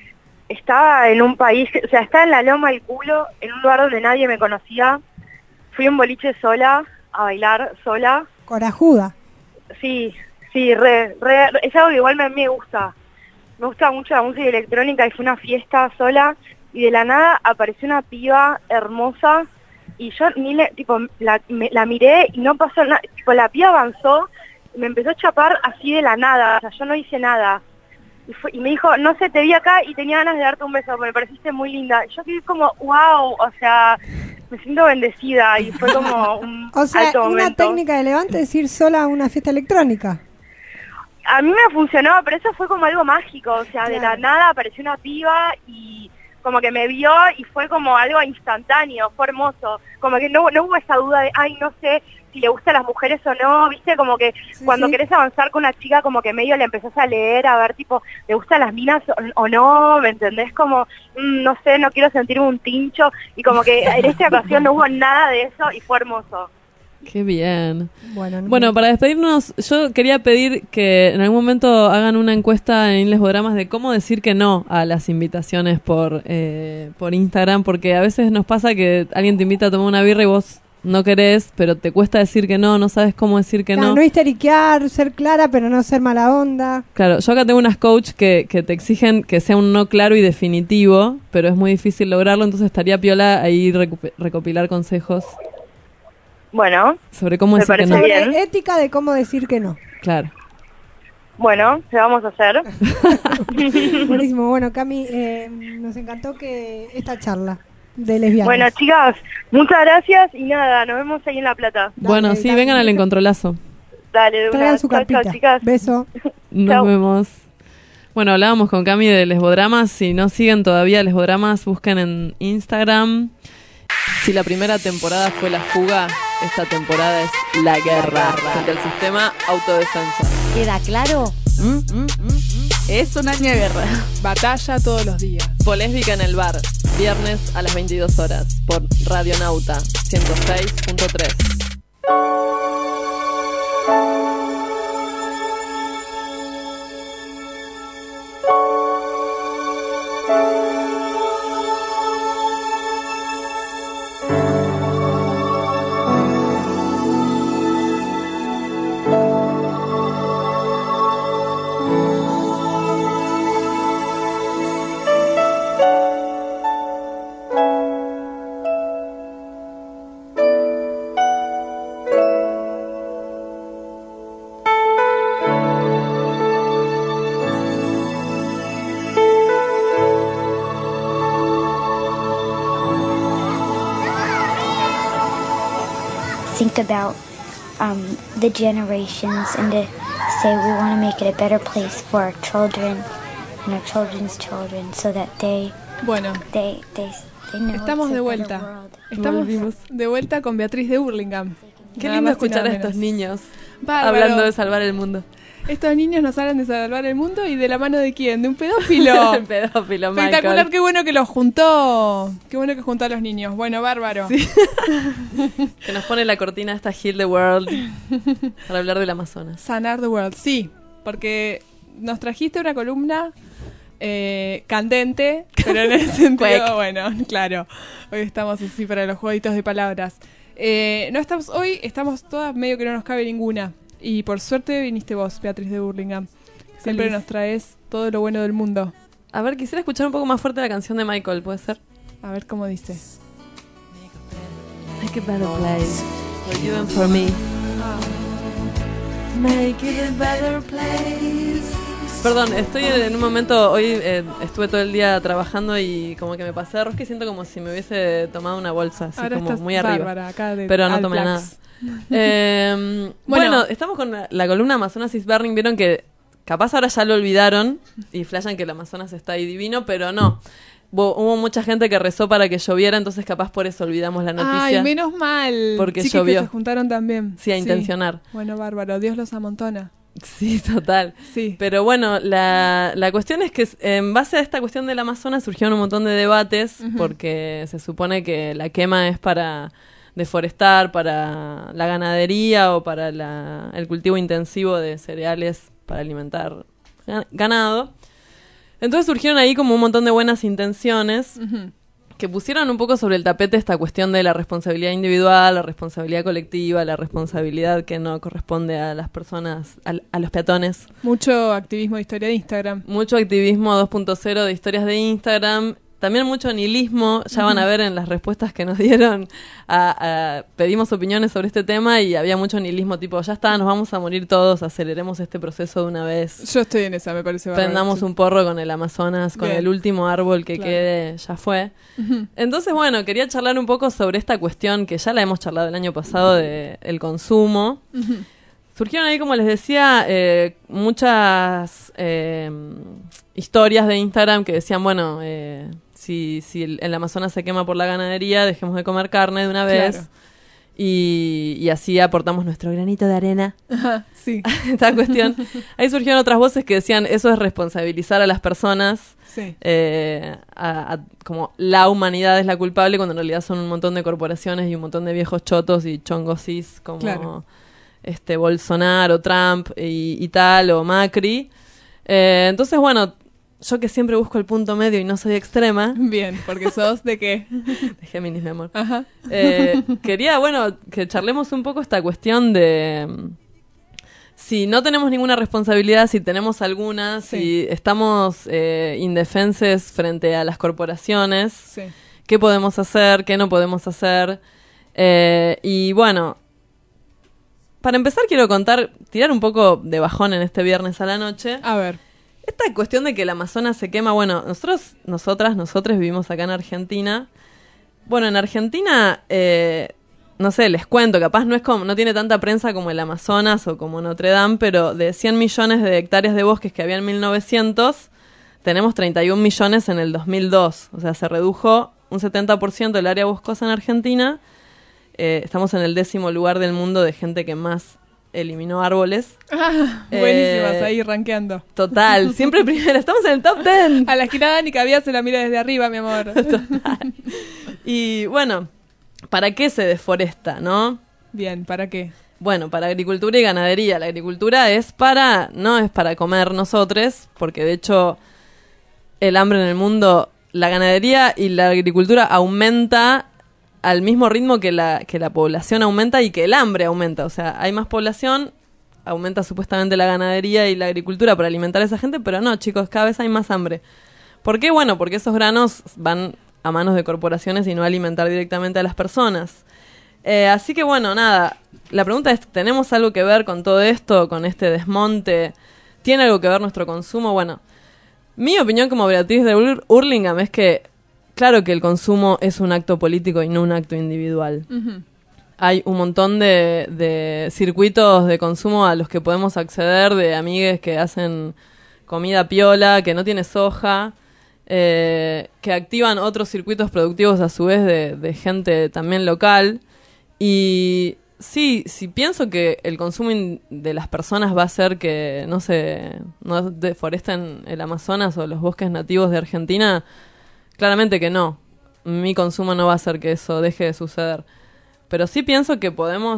Estaba en un país, o sea, estaba en la loma del culo, en un lugar donde nadie me conocía. Fui a un boliche sola, a bailar sola. Corajuda. Sí, sí, re, re, es algo que igual me, me gusta. Me gusta mucho la música electrónica y fue una fiesta sola y de la nada apareció una piba hermosa y yo ni le, tipo, la, me- la miré y no pasó nada. Tipo, la piba avanzó y me empezó a chapar así de la nada, o sea, yo no hice nada. Y, fue, y me dijo, no sé, te vi acá y tenía ganas de darte un beso, me pareciste muy linda. Y yo quedé como, wow, o sea, me siento bendecida y fue como un O sea, alto una momento. técnica de Levante es ir sola a una fiesta electrónica. A mí me funcionó, pero eso fue como algo mágico, o sea, de la Claro. nada apareció una piba y como que me vio y fue como algo instantáneo, fue hermoso, como que no, no hubo esa duda de, ay, no sé si le gustan las mujeres o no, viste, como que Sí, cuando sí. querés avanzar con una chica como que medio le empezás a leer, a ver tipo, ¿le gustan las minas o, o no? ¿Me entendés? Como, mm, no sé, no quiero sentirme un tincho y como que en esta ocasión no hubo nada de eso y fue hermoso. Qué bien. Bueno, no- Bueno, para despedirnos, yo quería pedir que en algún momento hagan una encuesta en Lesbodramas de cómo decir que no a las invitaciones por eh, por Instagram, porque a veces nos pasa que alguien te invita a tomar una birra y vos no querés, pero te cuesta decir que no, no sabes cómo decir que Claro, no. no histeriquear, ser clara, pero no ser mala onda. Claro, yo acá tengo unas coach que, que te exigen que sea un no claro y definitivo, pero es muy difícil lograrlo, entonces estaría piola ahí recu- recopilar consejos Bueno, sobre cómo Me decir que parece no. bien. Sobre ética de cómo decir que no. Claro. bueno, ¿qué vamos a hacer? Buenísimo. Bueno, Cami, eh, nos encantó que esta charla de lesbianas. Bueno, chicas, muchas gracias y nada, nos vemos ahí en La Plata. Bueno, sí, dale. vengan al encontrolazo. Dale, de una. Traigan su Chau, chau, carpita. chicas. Beso. Nos Chau. vemos. Bueno, hablábamos con Cami de Lesbodramas. Si no siguen todavía Lesbodramas, busquen en Instagram. Si la primera temporada fue la fuga, esta temporada es la guerra frente al sistema autodefensa. ¿Queda claro? ¿Mm? ¿Mm? ¿Mm? ¿Mm? Es un año de guerra. Batalla todos los días. Polésbica en el bar, viernes a las veintidós horas, por Radionauta ciento seis punto tres. think about um, the generations and to say we want to make it a better place for our children and our children's children so that they, bueno, they, they, they know estamos it's a de better vuelta. world. Estamos Volvimos. de vuelta con Beatriz de Hurlingham. Qué Nada lindo más y escuchar nada a estos menos. niños Bárbaro. hablando de salvar el mundo. Estos niños nos hablan de salvar el mundo y de la mano de quién, de un pedófilo. El pedófilo, Michael. Espectacular, qué bueno que los juntó. Qué bueno que juntó a los niños. Bueno, bárbaro. Sí. Que nos pone la cortina esta Heal the World para hablar del Amazonas. Sanar the World, sí, porque nos trajiste una columna eh, candente, pero en el sentido, bueno, claro, hoy estamos así para los jueguitos de palabras. Eh, no estamos hoy, estamos todas medio que no nos cabe ninguna. Y por suerte viniste vos, Beatriz de Hurlingham. Siempre Feliz. nos traes todo lo bueno del mundo. A ver, quisiera escuchar un poco más fuerte la canción de Michael, ¿puede ser? A ver cómo dice. Make a better place for you and for me. Make it a better place. Perdón, estoy en un momento, hoy eh, estuve todo el día trabajando y como que me pasé de rosca y siento como si me hubiese tomado una bolsa, así Ahora como estás muy arriba. bárbara, acá de Pero no tomé Alplax. nada. Eh, bueno, bueno, estamos con la, la columna Amazonas is Burning. Vieron que capaz ahora ya lo olvidaron y flashan que el Amazonas está ahí divino, pero no. Hubo, hubo mucha gente que rezó para que lloviera, entonces capaz por eso olvidamos la noticia. Ay, menos mal. Porque Chiquis llovió. que se juntaron también. Sí, a intencionar. Bueno, bárbaro. Dios los amontona. Sí, total. Sí. Pero bueno, la, la cuestión es que en base a esta cuestión del Amazonas surgieron un montón de debates, uh-huh. porque se supone que la quema es para deforestar, para la ganadería o para la, el cultivo intensivo de cereales para alimentar ganado. Entonces surgieron ahí como un montón de buenas intenciones, uh-huh. que pusieron un poco sobre el tapete esta cuestión de la responsabilidad individual, la responsabilidad colectiva, la responsabilidad que no corresponde a las personas, a, a los peatones. Mucho activismo de historia de Instagram. Mucho activismo dos punto cero de historias de Instagram. También mucho nihilismo, ya uh-huh. van a ver en las respuestas que nos dieron, a, a, pedimos opiniones sobre este tema y había mucho nihilismo, tipo, ya está, nos vamos a morir todos, aceleremos este proceso de una vez. Yo estoy en esa, me parece bárbaro. Prendamos sí. un porro con el Amazonas, con Bien. el último árbol que claro. quede, ya fue. Uh-huh. Entonces, bueno, quería charlar un poco sobre esta cuestión que ya la hemos charlado el año pasado de el consumo. Uh-huh. Surgieron ahí, como les decía, eh, muchas eh, historias de Instagram que decían, bueno, eh, si, si el, el Amazonas se quema por la ganadería, dejemos de comer carne de una vez. Claro. Y, y así aportamos nuestro granito de arena. Ajá, sí. Esta cuestión. Ahí surgieron otras voces que decían, eso es responsabilizar a las personas. Sí. Eh, a, a, como la humanidad es la culpable, cuando en realidad son un montón de corporaciones y un montón de viejos chotos y chongos cis como... Claro. este Bolsonaro, Trump y, y tal, o Macri. Eh, entonces, bueno, yo que siempre busco el punto medio y no soy extrema. Bien, porque sos de qué? De Géminis, mi amor. Ajá. Eh, quería, bueno, que charlemos un poco esta cuestión de... Si no tenemos ninguna responsabilidad, si tenemos alguna, sí. si estamos eh, indefenses frente a las corporaciones, sí. ¿qué podemos hacer? ¿Qué no podemos hacer? Eh, y bueno... Para empezar quiero contar, tirar un poco de bajón en este viernes a la noche. A ver. Esta cuestión de que el Amazonas se quema, bueno, nosotros, nosotras, nosotros vivimos acá en Argentina. Bueno, en Argentina, eh, no sé, les cuento, capaz no es como, no tiene tanta prensa como el Amazonas o como Notre Dame, pero de cien millones de hectáreas de bosques que había en mil novecientos, tenemos treinta y un millones en el dos mil dos. O sea, se redujo un setenta por ciento del área boscosa en Argentina. Eh, estamos en el décimo lugar del mundo de gente que más eliminó árboles. Ah, buenísimas, eh, ahí rankeando. Total, siempre primero, estamos en el top diez. A la girada ni cabía, se la mira desde arriba, mi amor. Total. Y bueno, ¿para qué se deforesta, no? Bien, ¿para qué? Bueno, para agricultura y ganadería. La agricultura es para, no es para comer nosotros, porque de hecho el hambre en el mundo, la ganadería y la agricultura aumenta al mismo ritmo que la, que la población aumenta y que el hambre aumenta. O sea, hay más población, aumenta supuestamente la ganadería y la agricultura para alimentar a esa gente, pero no, chicos, cada vez hay más hambre. ¿Por qué? Bueno, porque esos granos van a manos de corporaciones y no a alimentar directamente a las personas. Eh, así que bueno, nada, la pregunta es, ¿tenemos algo que ver con todo esto, con este desmonte? ¿Tiene algo que ver nuestro consumo? Bueno, mi opinión como Beatriz de Ur- Hurlingham es que claro que el consumo es un acto político y no un acto individual. Uh-huh. hay un montón de, de circuitos de consumo a los que podemos acceder, de amigues que hacen comida piola, que no tiene soja, eh, que activan otros circuitos productivos a su vez de, de gente también local. Y sí, sí pienso que el consumo in- de las personas va a hacer que no se no deforesten el Amazonas o los bosques nativos de Argentina. Claramente que no. Mi consumo no va a hacer que eso deje de suceder. Pero sí pienso que podemos,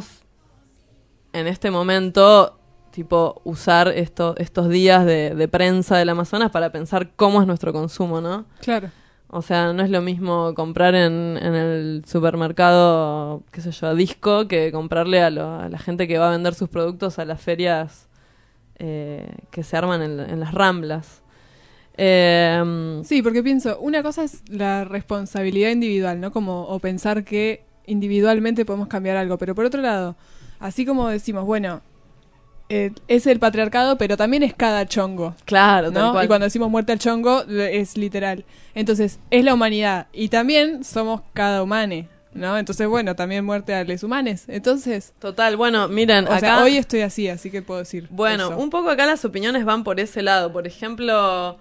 en este momento, tipo, usar esto, estos días de, de prensa del Amazonas para pensar cómo es nuestro consumo, ¿no? Claro. O sea, no es lo mismo comprar en, en el supermercado, qué sé yo, disco, que comprarle a, lo, a la gente que va a vender sus productos a las ferias eh, que se arman en, en las Ramblas. Eh, Sí, porque pienso, una cosa es la responsabilidad individual, ¿no? Como, o pensar que individualmente podemos cambiar algo, pero por otro lado, así como decimos, bueno, eh, es el patriarcado, pero también es cada chongo. Claro, tal ¿no? cual. Y cuando decimos muerte al chongo, es literal. Entonces, es la humanidad, y también somos cada humane, ¿no? Entonces, bueno, también muerte a les humanes. Entonces, total, bueno, miren, o acá... sea, hoy estoy así, así que puedo decir Bueno, eso. un poco acá las opiniones van por ese lado. Por ejemplo,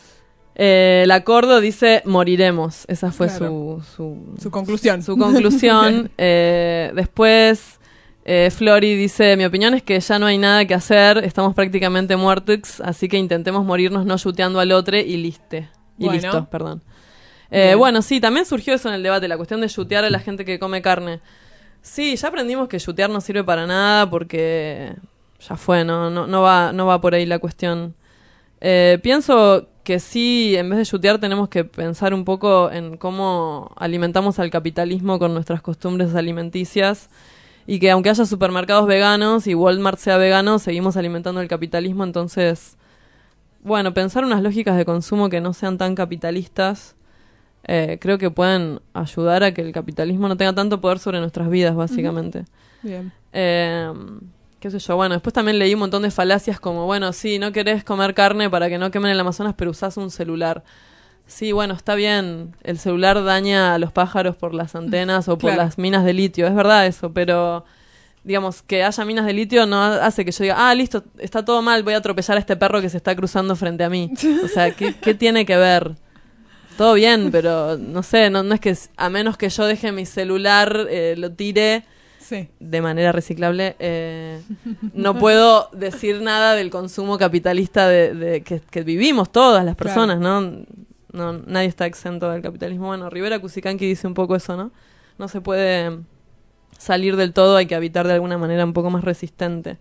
eh, el acuerdo dice moriremos. Esa fue Claro. su, su... Su conclusión. Su conclusión. eh, después, eh, Flori dice, mi opinión es que ya no hay nada que hacer, estamos prácticamente muertos, así que intentemos morirnos no yuteando al otro y liste. Y Bueno. listo, perdón. Eh, Bien. bueno, sí, también surgió eso en el debate, la cuestión de yutear a la gente que come carne. Sí, ya aprendimos que yutear no sirve para nada porque ya fue, no, no, no va, no va por ahí la cuestión. Eh, pienso que sí, en vez de yutear tenemos que pensar un poco en cómo alimentamos al capitalismo con nuestras costumbres alimenticias y que aunque haya supermercados veganos y Walmart sea vegano, seguimos alimentando el capitalismo. Entonces, bueno, pensar unas lógicas de consumo que no sean tan capitalistas eh, creo que pueden ayudar a que el capitalismo no tenga tanto poder sobre nuestras vidas, básicamente. Bien. Eh, qué sé yo, bueno, después también leí un montón de falacias como, bueno, sí, no querés comer carne para que no quemen el Amazonas, pero usás un celular. Sí, bueno, está bien, el celular daña a los pájaros por las antenas o por Claro. las minas de litio, es verdad eso, pero digamos, que haya minas de litio no hace que yo diga, ah, listo, está todo mal, voy a atropellar a este perro que se está cruzando frente a mí. O sea, ¿qué, qué tiene que ver? Todo bien, pero no sé, no, no es que, a menos que yo deje mi celular, eh, lo tire Sí. de manera reciclable, eh, no puedo decir nada del consumo capitalista de, de que, que vivimos todas las personas, ¿no? No, nadie está exento del capitalismo. Bueno, Rivera Cusicanqui dice un poco eso, ¿no? No se puede salir del todo, hay que habitar de alguna manera un poco más resistente.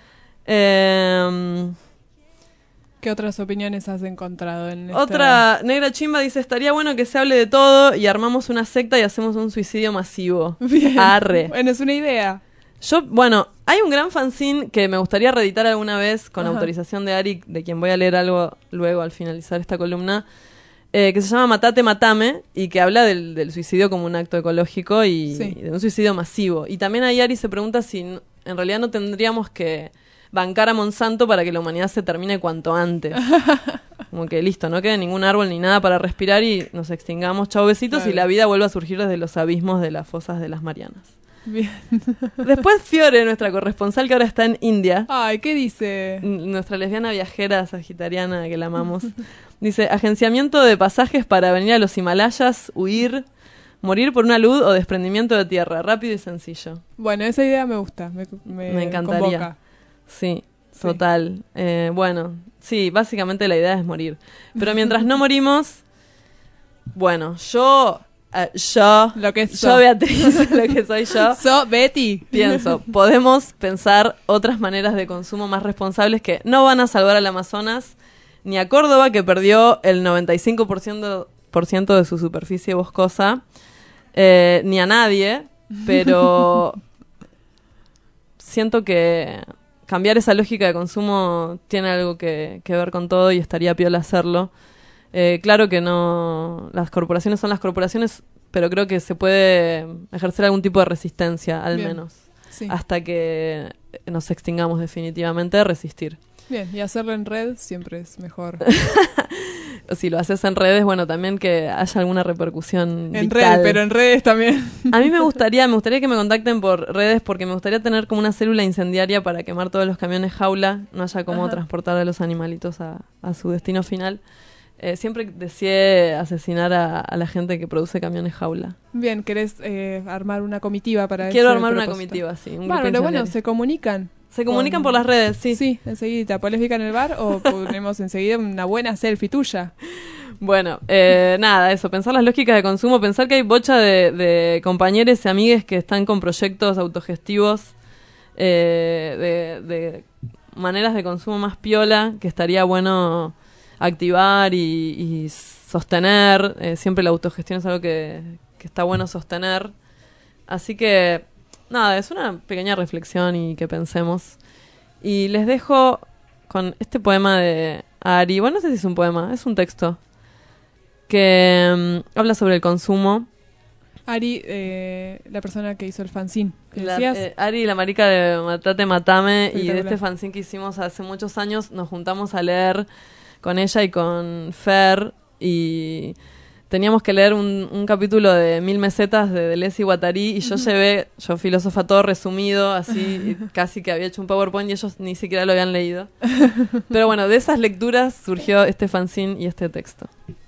Eh, ¿Qué otras opiniones has encontrado en esta- Otra, Negra Chimba dice, estaría bueno que se hable de todo y armamos una secta y hacemos un suicidio masivo. Bien. Arre. Bueno, es una idea. Yo, bueno, hay un gran fanzine que me gustaría reeditar alguna vez con Ajá. autorización de Ari, de quien voy a leer algo luego al finalizar esta columna, eh, que se llama Matate Matame y que habla del, del suicidio como un acto ecológico y, Sí. y de un suicidio masivo. Y también ahí Ari se pregunta si n- en realidad no tendríamos que bancar a Monsanto para que la humanidad se termine cuanto antes. Como que listo, no quede ningún árbol ni nada para respirar y nos extingamos, chau besitos, Claro. y la vida vuelva a surgir desde los abismos de las fosas de las Marianas. Bien. Después Fiore, nuestra corresponsal que ahora está en India, Ay, ¿qué dice? n- nuestra lesbiana viajera sagitariana que la amamos, dice, agenciamiento de pasajes para venir a los Himalayas, huir, morir por una luz o desprendimiento de tierra, rápido y sencillo. Bueno, esa idea me gusta. Me, me, Me encantaría. convoca. Sí, total. Eh, bueno, sí, básicamente la idea es morir. Pero mientras no morimos, bueno, yo, eh, yo, Lo que yo so. Beatriz, lo que soy yo, So, Betty. pienso, podemos pensar otras maneras de consumo más responsables que no van a salvar al Amazonas, ni a Córdoba, que perdió el noventa y cinco por ciento, por ciento de su superficie boscosa, eh, ni a nadie, pero siento que cambiar esa lógica de consumo tiene algo que, que ver con todo y estaría piola hacerlo. Eh, claro que no, las corporaciones son las corporaciones, pero creo que se puede ejercer algún tipo de resistencia, al Bien. menos, Sí. hasta que nos extingamos definitivamente, resistir. Bien, y hacerlo en red siempre es mejor. si lo haces en redes, bueno, también que haya alguna repercusión en vital. redes, pero en redes también. A mí me gustaría, me gustaría que me contacten por redes porque me gustaría tener como una célula incendiaria para quemar todos los camiones jaula, no haya cómo Ajá. transportar a los animalitos a, a su destino final. Eh, siempre deseé asesinar a, a la gente que produce camiones jaula. Bien, ¿querés eh, armar una comitiva para eso? Quiero armar una comitiva, sí. Un Bueno, grupo pero bueno, incendiario. se comunican. Se comunican con- por las redes, sí. Sí, enseguida. Polésbica en el bar o ponemos enseguida una buena selfie tuya. Bueno, eh, nada, eso, pensar las lógicas de consumo, pensar que hay bocha de, de compañeros y amigues que están con proyectos autogestivos eh, de, de maneras de consumo más piola, que estaría bueno activar y, y sostener. Eh, siempre la autogestión es algo que, que está bueno sostener. Así que, nada, es una pequeña reflexión y que pensemos. Y les dejo con este poema de Ari. Bueno, no sé si es un poema, es un texto que um, habla sobre el consumo. Ari, eh, la persona que hizo el fanzine, ¿qué La- decías? eh, Ari, la marica de Matate Matame, y de Espectacular. este fanzine que hicimos hace muchos años, nos juntamos a leer con ella y con Fer, y teníamos que leer un, un capítulo de Mil Mesetas de Deleuze y Guattari, y yo llevé, yo filósofa todo resumido, así, y casi que había hecho un PowerPoint y ellos ni siquiera lo habían leído. Pero bueno, de esas lecturas surgió este fanzine y este texto.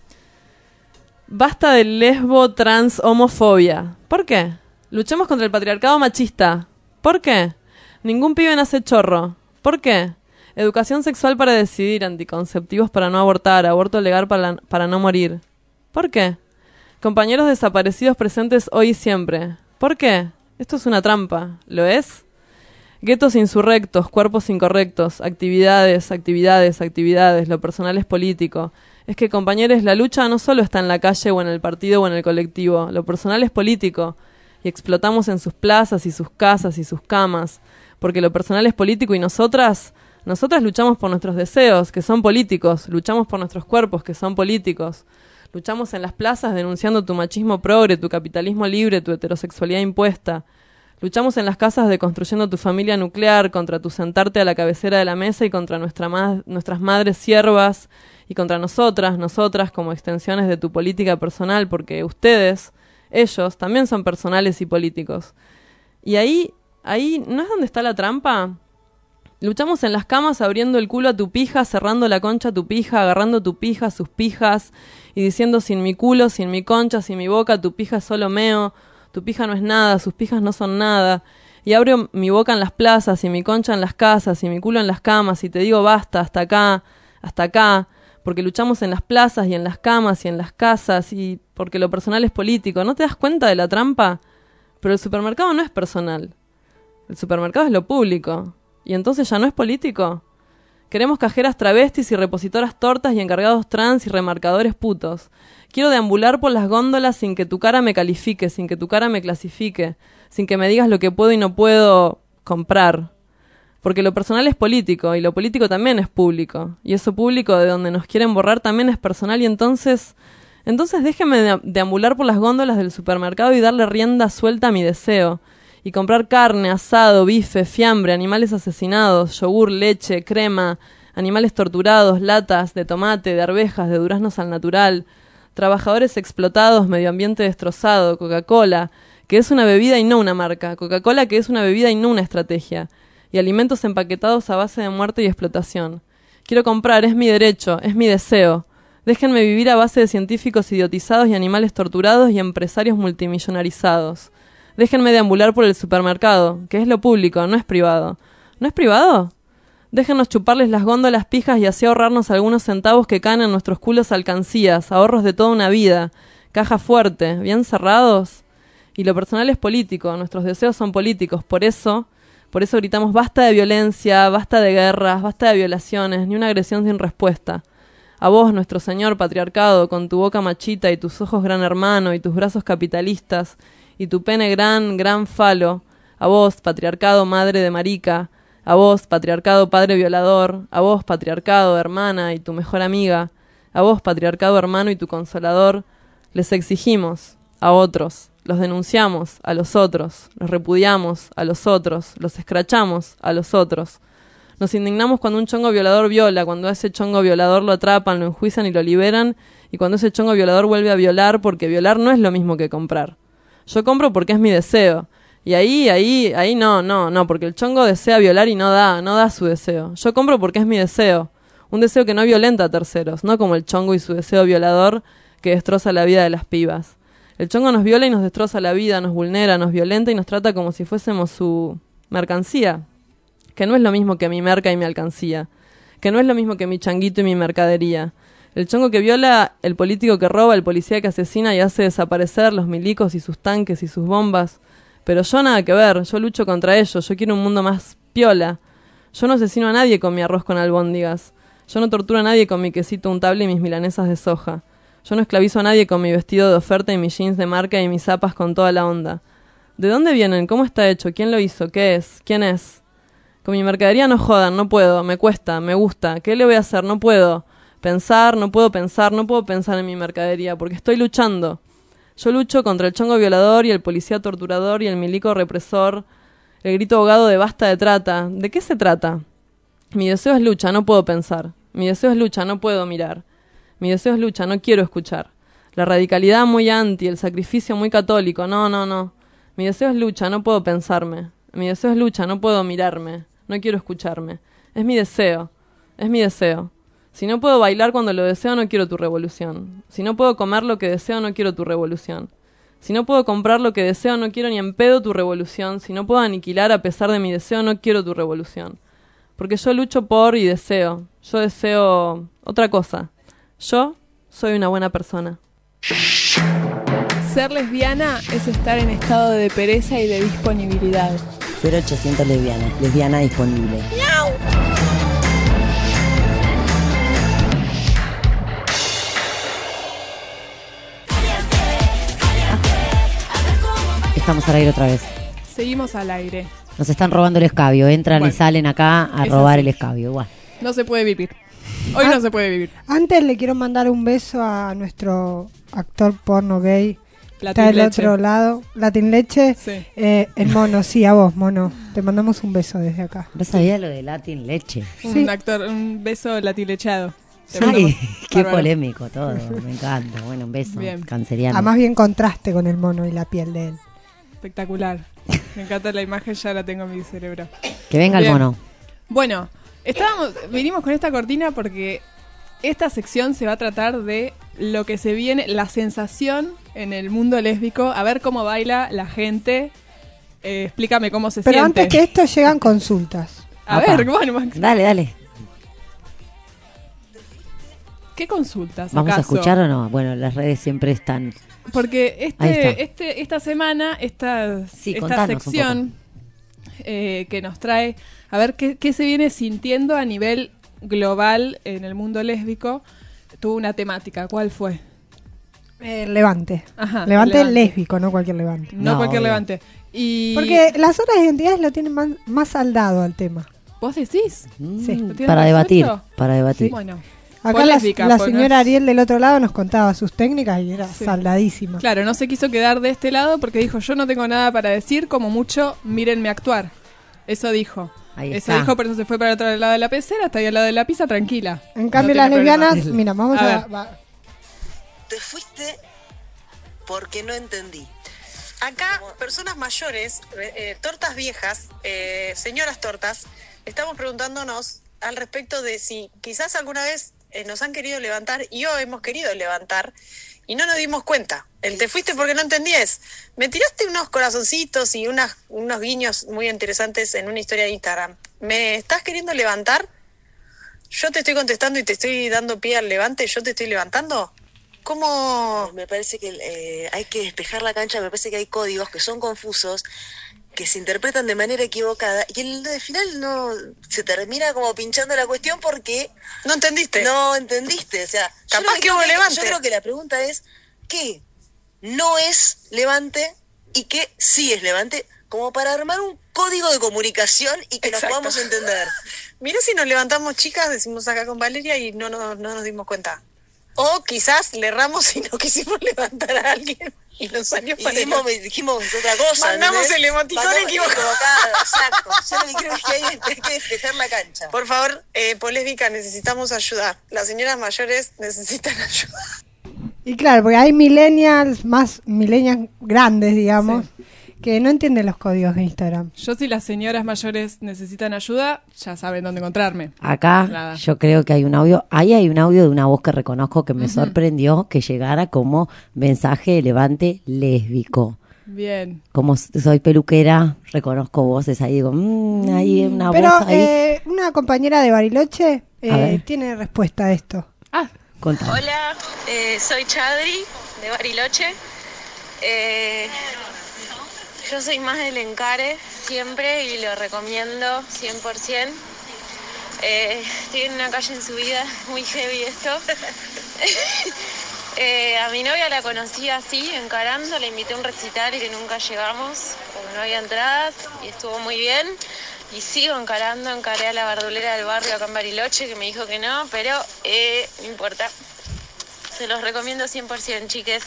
Basta de lesbo, trans, homofobia. ¿Por qué? Luchemos contra el patriarcado machista. ¿Por qué? Ningún pibe nace chorro. ¿Por qué? Educación sexual para decidir, anticonceptivos para no abortar, aborto legal para, para no morir. ¿Por qué? Compañeros desaparecidos presentes hoy y siempre. ¿Por qué? Esto es una trampa. ¿Lo es? Guetos insurrectos, cuerpos incorrectos, actividades, actividades, actividades, lo personal es político. Es que, compañeros, la lucha no solo está en la calle o en el partido o en el colectivo, lo personal es político. Y explotamos en sus plazas y sus casas y sus camas, porque lo personal es político y nosotras, nosotras luchamos por nuestros deseos, que son políticos, luchamos por nuestros cuerpos, que son políticos. Luchamos en las plazas denunciando tu machismo progre, tu capitalismo libre, tu heterosexualidad impuesta. Luchamos en las casas deconstruyendo tu familia nuclear, contra tu sentarte a la cabecera de la mesa y contra nuestra ma- nuestras madres siervas y contra nosotras, nosotras como extensiones de tu política personal, porque ustedes, ellos, también son personales y políticos. Y ahí, ahí, ¿no es donde está la trampa? Luchamos en las camas abriendo el culo a tu pija, cerrando la concha a tu pija, agarrando tu pija, sus pijas, y diciendo sin mi culo, sin mi concha, sin mi boca, tu pija es solo meo, tu pija no es nada, sus pijas no son nada. Y abro mi boca en las plazas, y mi concha en las casas, y mi culo en las camas, y te digo basta, hasta acá, hasta acá, porque luchamos en las plazas y en las camas y en las casas, y porque lo personal es político. ¿No te das cuenta de la trampa? Pero el supermercado no es personal. El supermercado es lo público. ¿Y entonces ya no es político? Queremos cajeras travestis y repositoras tortas y encargados trans y remarcadores putos. Quiero deambular por las góndolas sin que tu cara me califique, sin que tu cara me clasifique, sin que me digas lo que puedo y no puedo comprar. Porque lo personal es político y lo político también es público. Y eso público de donde nos quieren borrar también es personal y entonces... Entonces déjeme de- deambular por las góndolas del supermercado y darle rienda suelta a mi deseo. Y comprar carne, asado, bife, fiambre, animales asesinados, yogur, leche, crema, animales torturados, latas de tomate, de arvejas, de duraznos al natural, trabajadores explotados, medio ambiente destrozado, Coca-Cola, que es una bebida y no una marca, Coca-Cola que es una bebida y no una estrategia, y alimentos empaquetados a base de muerte y explotación. Quiero comprar, es mi derecho, es mi deseo. Déjenme vivir a base de científicos idiotizados y animales torturados y empresarios multimillonarizados. Déjenme deambular por el supermercado, que es lo público, no es privado. ¿No es privado? Déjennos chuparles las góndolas pijas y así ahorrarnos algunos centavos que caen en nuestros culos alcancías, ahorros de toda una vida, caja fuerte, bien cerrados. Y lo personal es político, nuestros deseos son políticos, por eso, por eso gritamos basta de violencia, basta de guerras, basta de violaciones, ni una agresión sin respuesta. A vos, nuestro señor patriarcado, con tu boca machita y tus ojos gran hermano y tus brazos capitalistas y tu pene gran, gran falo, a vos, patriarcado madre de marica, a vos, patriarcado padre violador, a vos, patriarcado hermana y tu mejor amiga, a vos, patriarcado hermano y tu consolador, les exigimos a otros, los denunciamos a los otros, los repudiamos a los otros, los escrachamos a los otros. Nos indignamos cuando un chongo violador viola, cuando a ese chongo violador lo atrapan, lo enjuician y lo liberan, y cuando ese chongo violador vuelve a violar, porque violar no es lo mismo que comprar. Yo compro porque es mi deseo. Y ahí, ahí, ahí no, no, no, porque el chongo desea violar y no da, no da su deseo. Yo compro porque es mi deseo. Un deseo que no violenta a terceros, no como el chongo y su deseo violador que destroza la vida de las pibas. El chongo nos viola y nos destroza la vida, nos vulnera, nos violenta y nos trata como si fuésemos su mercancía. Que no es lo mismo que mi merca y mi alcancía. Que no es lo mismo que mi changuito y mi mercadería. El chongo que viola, el político que roba, el policía que asesina y hace desaparecer los milicos y sus tanques y sus bombas. Pero yo nada que ver, yo lucho contra ellos, yo quiero un mundo más piola. Yo no asesino a nadie con mi arroz con albóndigas. Yo no torturo a nadie con mi quesito untable y mis milanesas de soja. Yo no esclavizo a nadie con mi vestido de oferta y mis jeans de marca y mis zapas con toda la onda. ¿De dónde vienen? ¿Cómo está hecho? ¿Quién lo hizo? ¿Qué es? ¿Quién es? Con mi mercadería no jodan, no puedo, me cuesta, me gusta. ¿Qué le voy a hacer? No puedo pensar, no puedo pensar, no puedo pensar en mi mercadería porque estoy luchando. Yo lucho contra el chongo violador y el policía torturador y el milico represor, el grito ahogado de basta de trata. ¿De qué se trata? Mi deseo es lucha, no puedo pensar. Mi deseo es lucha, no puedo mirar. Mi deseo es lucha, no quiero escuchar. La radicalidad muy anti, el sacrificio muy católico, no, no, no. Mi deseo es lucha, no puedo pensarme. Mi deseo es lucha, no puedo mirarme. No quiero escucharme. Es mi deseo, es mi deseo. Si no puedo bailar cuando lo deseo, no quiero tu revolución. Si no puedo comer lo que deseo, no quiero tu revolución. Si no puedo comprar lo que deseo, no quiero ni en pedo tu revolución. Si no puedo aniquilar a pesar de mi deseo, no quiero tu revolución. Porque yo lucho por y deseo. Yo deseo otra cosa. Yo soy una buena persona. Ser lesbiana es estar en estado de pereza y de disponibilidad. cero ochocientos lesbiana. Lesbiana disponible. Estamos al aire otra vez. Seguimos al aire. Nos están robando el escabio. Entran Bueno, y salen acá a es robar así. el escabio. Igual. No se puede vivir. Hoy Ah, no se puede vivir. Antes le quiero mandar un beso a nuestro actor porno gay. Latin Está del Leche. otro lado. Latin Leche. Sí. Eh, el mono, sí, a vos, mono. Te mandamos un beso desde acá. No sabía lo de Latin Leche. Un actor, un beso latilechado. Te Ay, mandamos. qué Bárbaro. polémico todo. Me encanta. Bueno, un beso. Bien. Canceriano. Además bien contraste con el mono y la piel de él. Espectacular. Me encanta la imagen, ya la tengo en mi cerebro. Que venga Bien. el mono. Bueno, estábamos, vinimos con esta cortina porque esta sección se va a tratar de lo que se viene, la sensación en el mundo lésbico, a ver cómo baila la gente. Eh, explícame cómo se Pero siente. antes que esto llegan consultas. A Apa. ver, bueno, Max, Dale, dale. ¿qué consultas ¿Vamos a acaso? escuchar o no? Bueno, las redes siempre están. Porque Ahí este, está. este, esta semana, esta, Sí, esta contanos un sección eh, que nos trae a ver qué, qué se viene sintiendo a nivel global en el mundo lésbico, tuvo una temática. ¿Cuál fue? Eh, levante. Ajá, levante. levante. lésbico, no cualquier levante. No, No, cualquier obvio. levante. Y Porque las otras identidades lo tienen más, más saldado al tema. ¿Vos decís? Mm, Sí. ¿Lo tienen para debatir. resuelto? Para debatir. Bueno, Acá la, Polémica, la pues, señora ¿no? Ariel del otro lado nos contaba sus técnicas y era Sí. saldadísima. claro, no se quiso quedar de este lado porque dijo, yo no tengo nada para decir, como mucho, mírenme actuar. Eso dijo. Ahí Eso está. dijo, por eso se fue para el otro lado de la pecera, está ahí al lado de la pizza, tranquila. En cambio, No las tiene lesbianas, problema. mira, vamos A a... ver. va- Te fuiste porque no entendí. Acá, personas mayores, eh, eh, tortas viejas, eh, señoras tortas, estamos preguntándonos al respecto de si quizás alguna vez eh, nos han querido levantar y o hemos querido levantar y no nos dimos cuenta. El te fuiste porque no entendí es, me tiraste unos corazoncitos y unas, unos guiños muy interesantes en una historia de Instagram. ¿Me estás queriendo levantar? Yo te estoy contestando y te estoy dando pie al levante, ¿yo te estoy levantando? ¿Cómo? Me parece que eh, hay que despejar la cancha, me parece que hay códigos que son confusos, que se interpretan de manera equivocada y el, al final no se termina como pinchando la cuestión porque... ¿No entendiste? No entendiste, o sea... Capaz que hubo levante. Yo creo que la pregunta es, ¿qué no es levante y qué sí es levante? Como para armar un código de comunicación y que Exacto. nos podamos entender. Mirá si nos levantamos chicas, decimos acá con Valeria y no, no, no nos dimos cuenta. O quizás le erramos y no quisimos levantar a alguien. y los años Y para dijimos, el- dijimos otra cosa. Mandamos ¿entendés? el emoticón Mandamos equivocado. Exacto. Yo lo que creo es que hay, hay que despejar la cancha. Por favor, eh, Polésbica, necesitamos ayuda. Las señoras mayores necesitan ayuda. Y claro, porque hay millennials, más millennials grandes, digamos, que no entienden los códigos de Instagram. Yo, si las señoras mayores necesitan ayuda, ya saben dónde encontrarme. Acá Nada. yo creo que hay un audio, ahí hay un audio de una voz que reconozco que me Ujú. sorprendió que llegara como mensaje de levante lésbico. Bien. Como s- soy peluquera, reconozco voces ahí, digo, mmm, hay una Pero voz ahí. eh, una compañera de Bariloche A eh, ver. tiene respuesta a esto. Contame. Hola, eh, soy Chadri de Bariloche. Eh, yo soy más del encare siempre y lo recomiendo cien por ciento. Eh, estoy en una calle en subida, muy heavy esto. Eh, a mi novia la conocí así, encarando, la invité a un recital y que nunca llegamos, porque no había entradas y estuvo muy bien. Y sigo encarando, encaré a la verdulera del barrio acá en Bariloche que me dijo que no, pero eh, no importa. Se los recomiendo cien por ciento, chiques.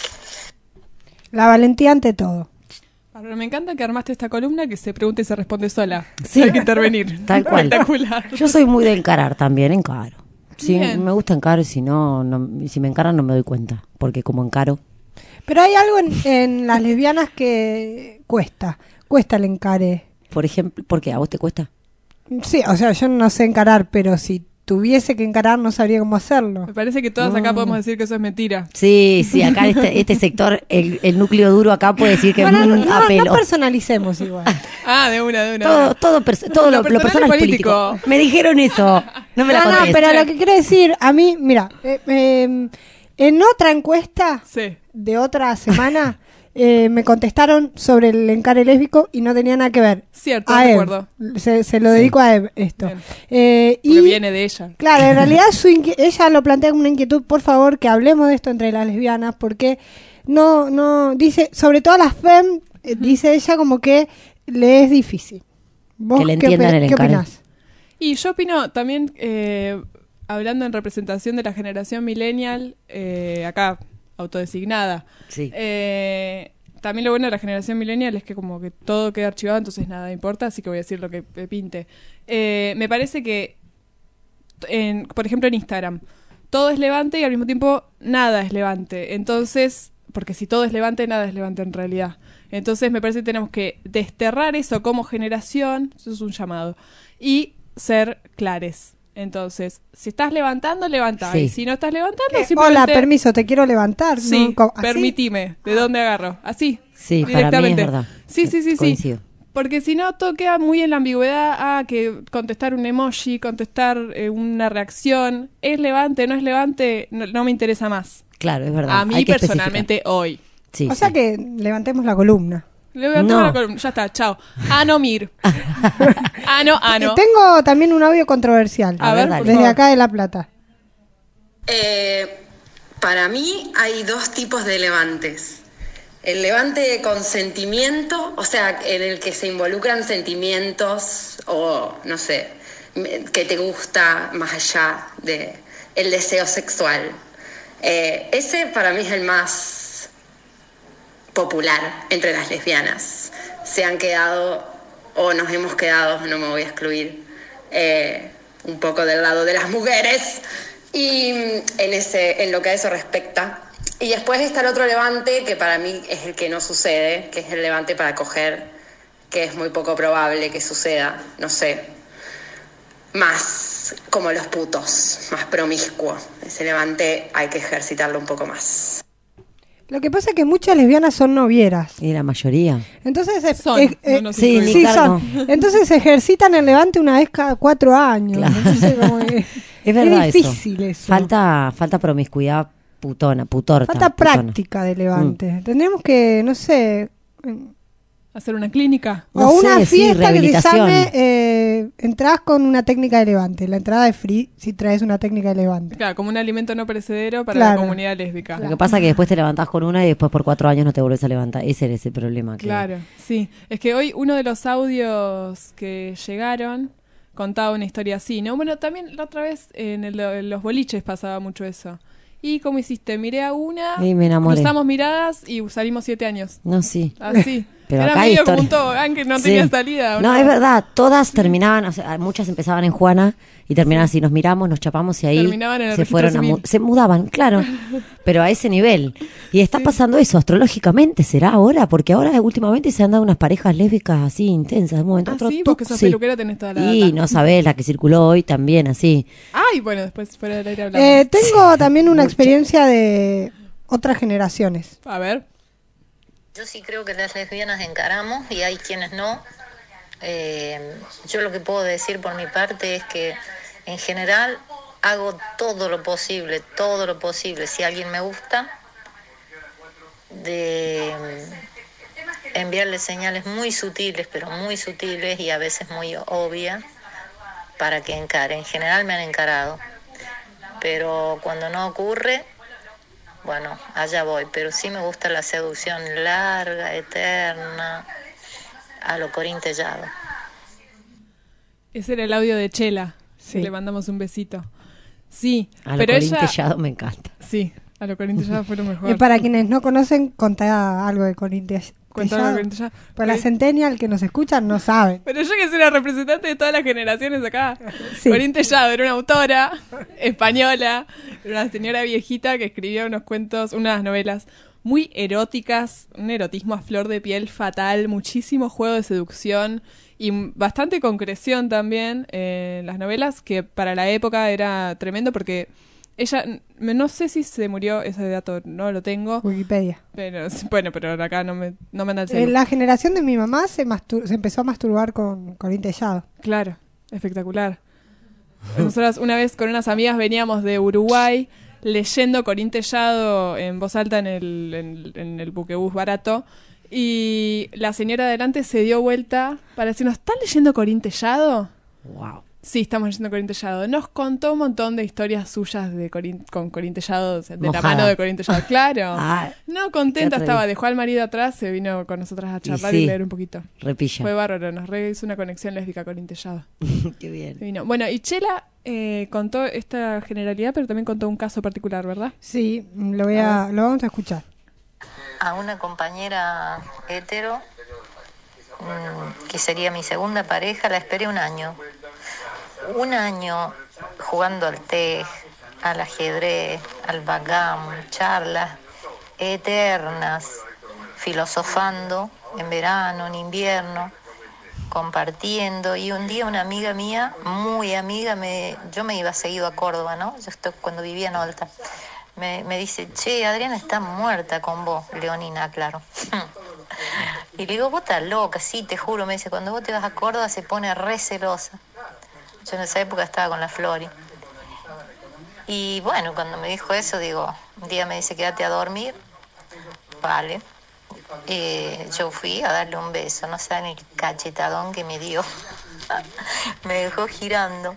La valentía ante todo. Pero me encanta que armaste esta columna que se pregunta y se responde sola. Sí. Hay que intervenir. Tal cual. Espectacular. Yo soy muy de encarar también, encaro. Si Bien. me gusta encaro, si no, no, si me encaran no me doy cuenta, porque como encaro. Pero hay algo en, en las lesbianas que cuesta, cuesta el encare. Por ejemplo, ¿por qué? ¿A vos te cuesta? Sí, o sea, yo no sé encarar, pero si tuviese que encarar no sabría cómo hacerlo. Me parece que todas acá Mm. podemos decir que eso es mentira. Sí, sí, acá este, este sector, el, el núcleo duro acá puede decir que Bueno, mm, no, a no pelo. personalicemos igual. Ah, de una, de una. Todo, todo, perso- todo lo, Lo lo personal personal es es político. político. Me dijeron eso. No me la No, no, contés. pero lo que quiero decir, a mí, mira, eh, eh, en otra encuesta Sí. de otra semana eh, me contestaron sobre el encare lésbico y no tenía nada que ver. Cierto, a Eve. recuerdo. Se, se lo dedico a Eve esto. Bien. Eh, Porque y viene de ella. claro, en realidad su inqui- ella lo plantea como una inquietud, por favor, que hablemos de esto entre las lesbianas, porque no, no, dice, sobre todo a las fem, eh, dice ella como que le es difícil. ¿Vos Que le qué entiendan opi- el ¿Qué encare. opinás? Y yo opino también, eh, hablando en representación de la generación millennial, eh, acá, autodesignada. Sí. Eh, también lo bueno de la generación millennial es que como que todo queda archivado, entonces nada importa, así que voy a decir lo que me pinte. Eh, me parece que, en, por ejemplo en Instagram, todo es levante y al mismo tiempo nada es levante. Entonces, porque si todo es levante, nada es levante en realidad. Entonces me parece que tenemos que desterrar eso como generación, eso es un llamado, y ser clares. Entonces, si estás levantando, levanta. Sí. Y si no estás levantando, Eh, simplemente... Hola, permiso, te quiero levantar. Sí, ¿no? Co- ¿así? permitime. ¿De dónde agarro? Así. Sí, para mí es directamente. verdad. Sí, sí, sí, sí. Coincido. Porque si no, todo queda muy en la ambigüedad. Ah, que contestar un emoji, contestar eh, una reacción. ¿Es levante, no es levante? No, no me interesa más. Claro, es verdad. A mí hay que personalmente hoy. especificar. Sí, O sí. sea que levantemos la columna. Levantemos No. la columna. Ya está, chao. Ah, no, Mir. Ah, no, ah, no. Eh, Tengo también un audio controversial. A ver, por desde favor. acá de La Plata. Eh, para mí hay dos tipos de levantes. El levante de consentimiento, o sea, en el que se involucran sentimientos o, no sé, me- que te gusta más allá de el deseo sexual. Eh, ese para mí es el más popular entre las lesbianas. Se han quedado, o nos hemos quedado, no me voy a excluir, eh, un poco del lado de las mujeres, y mm, en, ese, en lo que a eso respecta. Y después está el otro levante, que para mí es el que no sucede, que es el levante para coger, que es muy poco probable que suceda, no sé, más como los putos, más promiscuo. Ese levante hay que ejercitarlo un poco más. Lo que pasa es que muchas lesbianas son novieras. Y la mayoría. Entonces, eh, Son, eh, eh, no nos Sí, incluimos. ni sí, cargo. son. Entonces se ejercitan el levante una vez cada cuatro años. Claro. Entonces, como que- Es verdad es eso. difícil eso. Falta, falta promiscuidad putona, putorta. Falta putona. práctica de levante. Tendríamos que, no sé, Hacer una clínica. No o una sé, sí, fiesta que te rehabilitación. llame, eh, entras con una técnica de levante. La entrada es free si traes una técnica de levante. Claro, como un alimento no perecedero para Claro. la comunidad lésbica. Lo que pasa es que después te levantás con una y después por cuatro años no te volvés a levantar. Ese es el problema. que- Claro, sí. Es que hoy uno de los audios que llegaron contaba una historia así, ¿no? Bueno, también la otra vez en, el- en los boliches pasaba mucho eso. ¿y cómo hiciste? Miré a una, Y me enamoré. cruzamos miradas y salimos siete años. No, sí. Así. Pero Era acá hay medio como un historia. tobogán que no Sí. tenía salida. ¿o No, es verdad, todas terminaban, o sea, muchas empezaban en Juana y terminaban así, nos miramos, nos chapamos y ahí Terminaban en el se registro fueron a mu- civil. se mudaban, claro, pero a ese nivel. Y está pasando eso astrológicamente, ¿será ahora? Porque ahora últimamente se han dado unas parejas lésbicas así intensas, de un momento a Ah, otro, sí, tuc, porque sos sí. peluquera tenés toda la Y data. no sabés, la que circuló hoy también así. Ay, bueno, después fuera del aire hablamos. Eh, tengo también una experiencia de otras generaciones. A ver. Yo sí creo que las lesbianas encaramos y hay quienes no. Eh, yo lo que puedo decir por mi parte es que en general hago todo lo posible, todo lo posible, si alguien me gusta, de enviarle señales muy sutiles, pero muy sutiles y a veces muy obvias para que encare. En general me han encarado, pero cuando no ocurre, bueno, allá voy, pero sí me gusta la seducción larga, eterna, a lo corintellado. Ese era el audio de Chela. Sí. Le mandamos un besito. Sí, A lo pero corintellado ella... me encanta. Sí, a lo corintellado fue lo mejor. Y para quienes no conocen, contá algo de Corintellado. Cuenta algo de Corintellado. Para la centennial que nos escuchan no saben. Pero yo que soy la representante de todas las generaciones acá. Sí. Corín Tellado era una autora española, era una señora viejita que escribía unos cuentos, unas novelas muy eróticas, un erotismo a flor de piel fatal, muchísimo juego de seducción y m- bastante concreción también eh, en las novelas, que para la época era tremendo porque ella, n- no sé si se murió, ese dato no lo tengo. Wikipedia. Pero, bueno, pero acá no me, no me anda el Eh, celu. la generación de mi mamá se, mastur- se empezó a masturbar con Corintellado. Claro, espectacular. Nosotras una vez con unas amigas veníamos de Uruguay leyendo Corín Tellado en voz alta en el, en, en el buquebús barato y la señora de adelante se dio vuelta para decirnos, ¿están leyendo Corín Tellado? Wow. Sí, estamos leyendo Corín Tellado. Nos contó un montón de historias suyas de Corín, con Corín Tellado, o sea, de la Mojada. mano de Corín Tellado. Claro. Ah, No, qué contenta atrevida. estaba. Dejó al marido atrás, se vino con nosotras a charlar y, sí, leer un poquito. repilla. Fue bárbaro, nos re hizo una conexión lésbica Corín Tellado. Qué bien. Vino. Bueno, y Chela eh, contó esta generalidad, pero también contó un caso particular, ¿verdad? Sí, lo, voy a, lo vamos a escuchar. A una compañera hetero, mm, que sería mi segunda pareja, la esperé un año. Un año jugando al tej, al ajedrez, al backgammon, charlas eternas, filosofando en verano, en invierno, compartiendo. Y un día una amiga mía, muy amiga, me, yo me iba seguido a Córdoba, ¿no? Yo estoy, cuando vivía en Olta. Me, me dice, che, Adriana está muerta con vos, Leonina, claro. Y le digo, vos estás loca, sí, te juro. Me dice, cuando vos te vas a Córdoba se pone re celosa. Yo en esa época estaba con la Flori. Y bueno, cuando me dijo eso, digo, un día me dice, quédate a dormir. Vale. Eh, yo fui a darle un beso, no saben el cachetadón que me dio. Me dejó girando.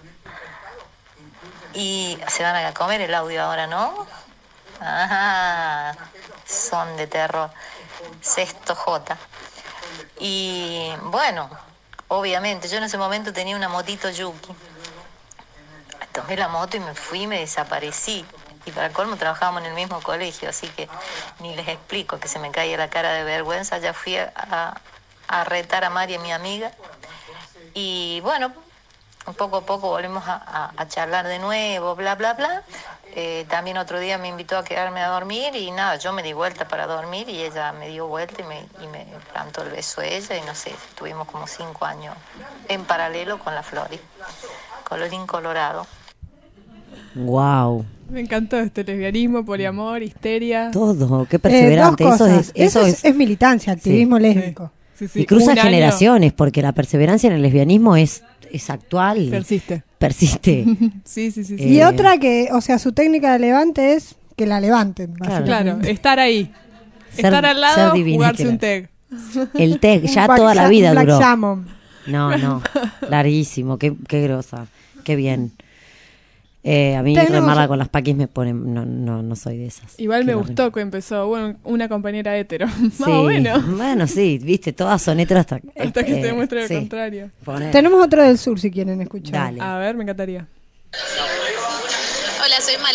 Y se van a comer el audio ahora, ¿no? Ajá, son de terror. Sexto J. Y bueno, obviamente, yo en ese momento tenía una motito Yuki. Tomé la moto y me fui y me desaparecí. Y para colmo trabajábamos en el mismo colegio, así que ni les explico que se me caía la cara de vergüenza. Ya fui a, a, a retar a María, mi amiga. Y bueno, poco a poco volvimos a, a, a charlar de nuevo, bla, bla, bla. Eh, también otro día me invitó a quedarme a dormir y nada, yo me di vuelta para dormir y ella me dio vuelta y me, y me plantó el beso a ella y no sé, estuvimos como cinco años en paralelo con la Flori, colorín colorado. Wow. Me encantó este lesbianismo, poliamor, histeria. Todo, qué Eh, perseverante. dos eso cosas. es, eso es, es, es militancia, activismo Sí. lésbico. Sí, sí. y cruza Un año. generaciones, porque la perseverancia en el lesbianismo es, es actual. Persiste. Persiste. Sí, sí, sí. sí. Y Eh, otra que, o sea, su técnica de levante es que la levanten. Claro. Claro, básicamente. estar ahí. Ser- estar al lado, ser divina, jugarse que un la- tag. El tech, Un ya Black toda la Sa- vida Black duró. Salmon. No, no, larguísimo, qué, qué grosa, qué bien. Eh, a mí Tenemos- remarla con las paquis me pone, no, no, no soy de esas. Igual Que me la gustó que empezó, bueno, una compañera hetero. rem- Más o menos. Bueno, sí, viste, todas son heteros hasta, Hasta que eh, se demuestre lo sí. contrario. Tenemos otro del sur si quieren escuchar. Dale. A ver, me encantaría. Hola, soy Malena.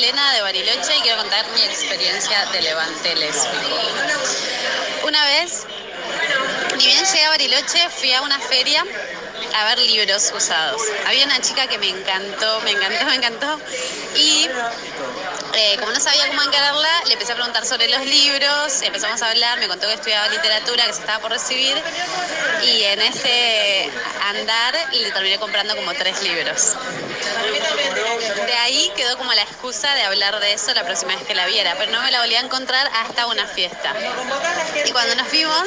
Elena de Bariloche y quiero contar mi experiencia de levante lésbico. Una vez, ni bien llegué a Bariloche, fui a una feria a ver libros usados. Había una chica que me encantó, me encantó, me encantó. Y eh, como no sabía cómo encararla, le empecé a preguntar sobre los libros, empezamos a hablar, me contó que estudiaba literatura, que se estaba por recibir, y en ese andar le terminé comprando como tres libros. De ahí quedó como la excusa de hablar de eso la próxima vez que la viera, pero no me la volví a encontrar hasta una fiesta. Y cuando nos vimos,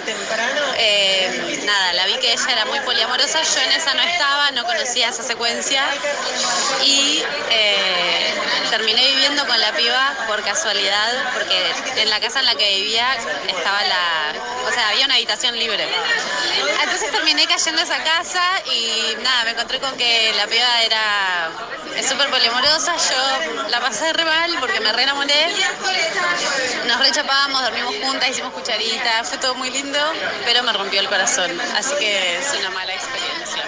eh, nada, la vi que ella era muy poliamorosa, yo en esa no estaba, no conocía esa secuencia, y eh, terminé viviendo con la piba por casualidad, porque en la casa en la que vivía estaba la, o sea, había una habitación libre. Entonces terminé cayendo a esa casa y nada, me encontré con que la piba era súper poliamorosa, yo la pasé re mal porque me re enamoré, nos rechapábamos, dormimos juntas, hicimos cucharitas, fue todo muy lindo, pero me rompió el corazón, así que es una mala experiencia.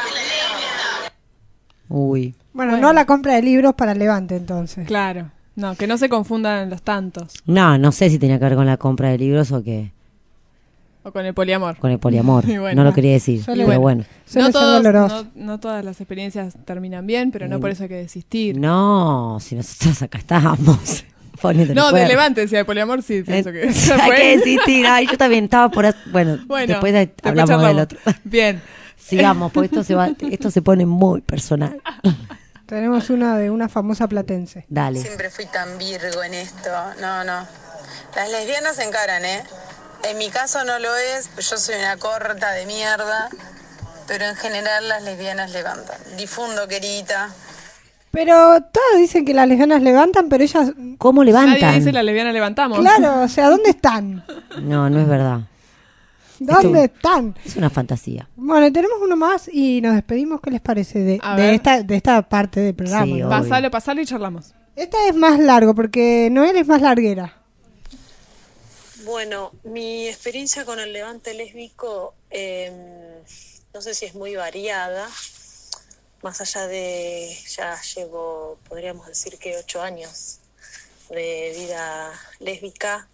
Uy. Bueno, bueno, no la compra de libros para Levante, entonces. Claro. No, que no se confundan los tantos. No, no sé si tenía que ver con la compra de libros o que... O con el poliamor. Con el poliamor. Bueno, no lo quería decir, Suele, pero bueno. No, todos, no, no todas las experiencias terminan bien, pero no por eso hay que desistir. No, si nosotros acá estábamos... No, de Levante, decía de poliamor, sí, pienso que... Hay que desistir. Ay, yo también estaba por... Bueno, bueno después, de, después hablamos charlamos. Del otro. Bien. Sigamos, porque esto se va, esto se pone muy personal. Tenemos una de una famosa platense. Dale. Siempre fui tan virgo en esto. No, no. Las lesbianas se encaran, ¿eh? En mi caso no lo es, yo soy una corta de mierda, pero en general las lesbianas levantan. Difundo, querida. Pero todos dicen que las lesbianas levantan, pero ellas... ¿Cómo levantan? Nadie dice las lesbianas levantamos. Claro, o sea, ¿dónde están? No, no es verdad. ¿Dónde Esto están? Es una fantasía. Bueno, tenemos uno más y nos despedimos. ¿Qué les parece de, de, esta, de esta parte del programa? Sí, pasalo, pasalo y charlamos. Esta es más largo porque Noel es más larguera. Bueno, mi experiencia con el levante lésbico, eh, no sé si es muy variada. Más allá de, ya llevo, podríamos decir que ocho años de vida lésbica.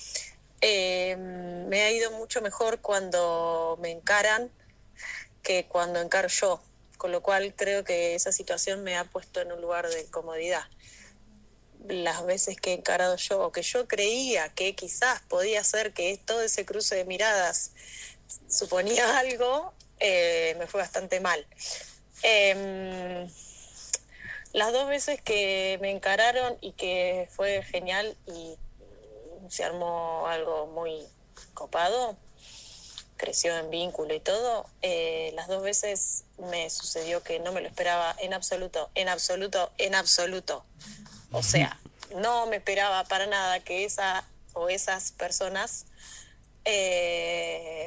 Eh, me ha ido mucho mejor cuando me encaran que cuando encaro yo, con lo cual creo que esa situación me ha puesto en un lugar de comodidad. Las veces que he encarado yo, o que yo creía que quizás podía ser que todo ese cruce de miradas suponía algo, eh, me fue bastante mal. Eh, las dos veces que me encararon y que fue genial y se armó algo muy copado, creció en vínculo y todo, eh, las dos veces me sucedió que no me lo esperaba en absoluto, en absoluto, en absoluto. O sea, no me esperaba para nada que esa o esas personas, eh,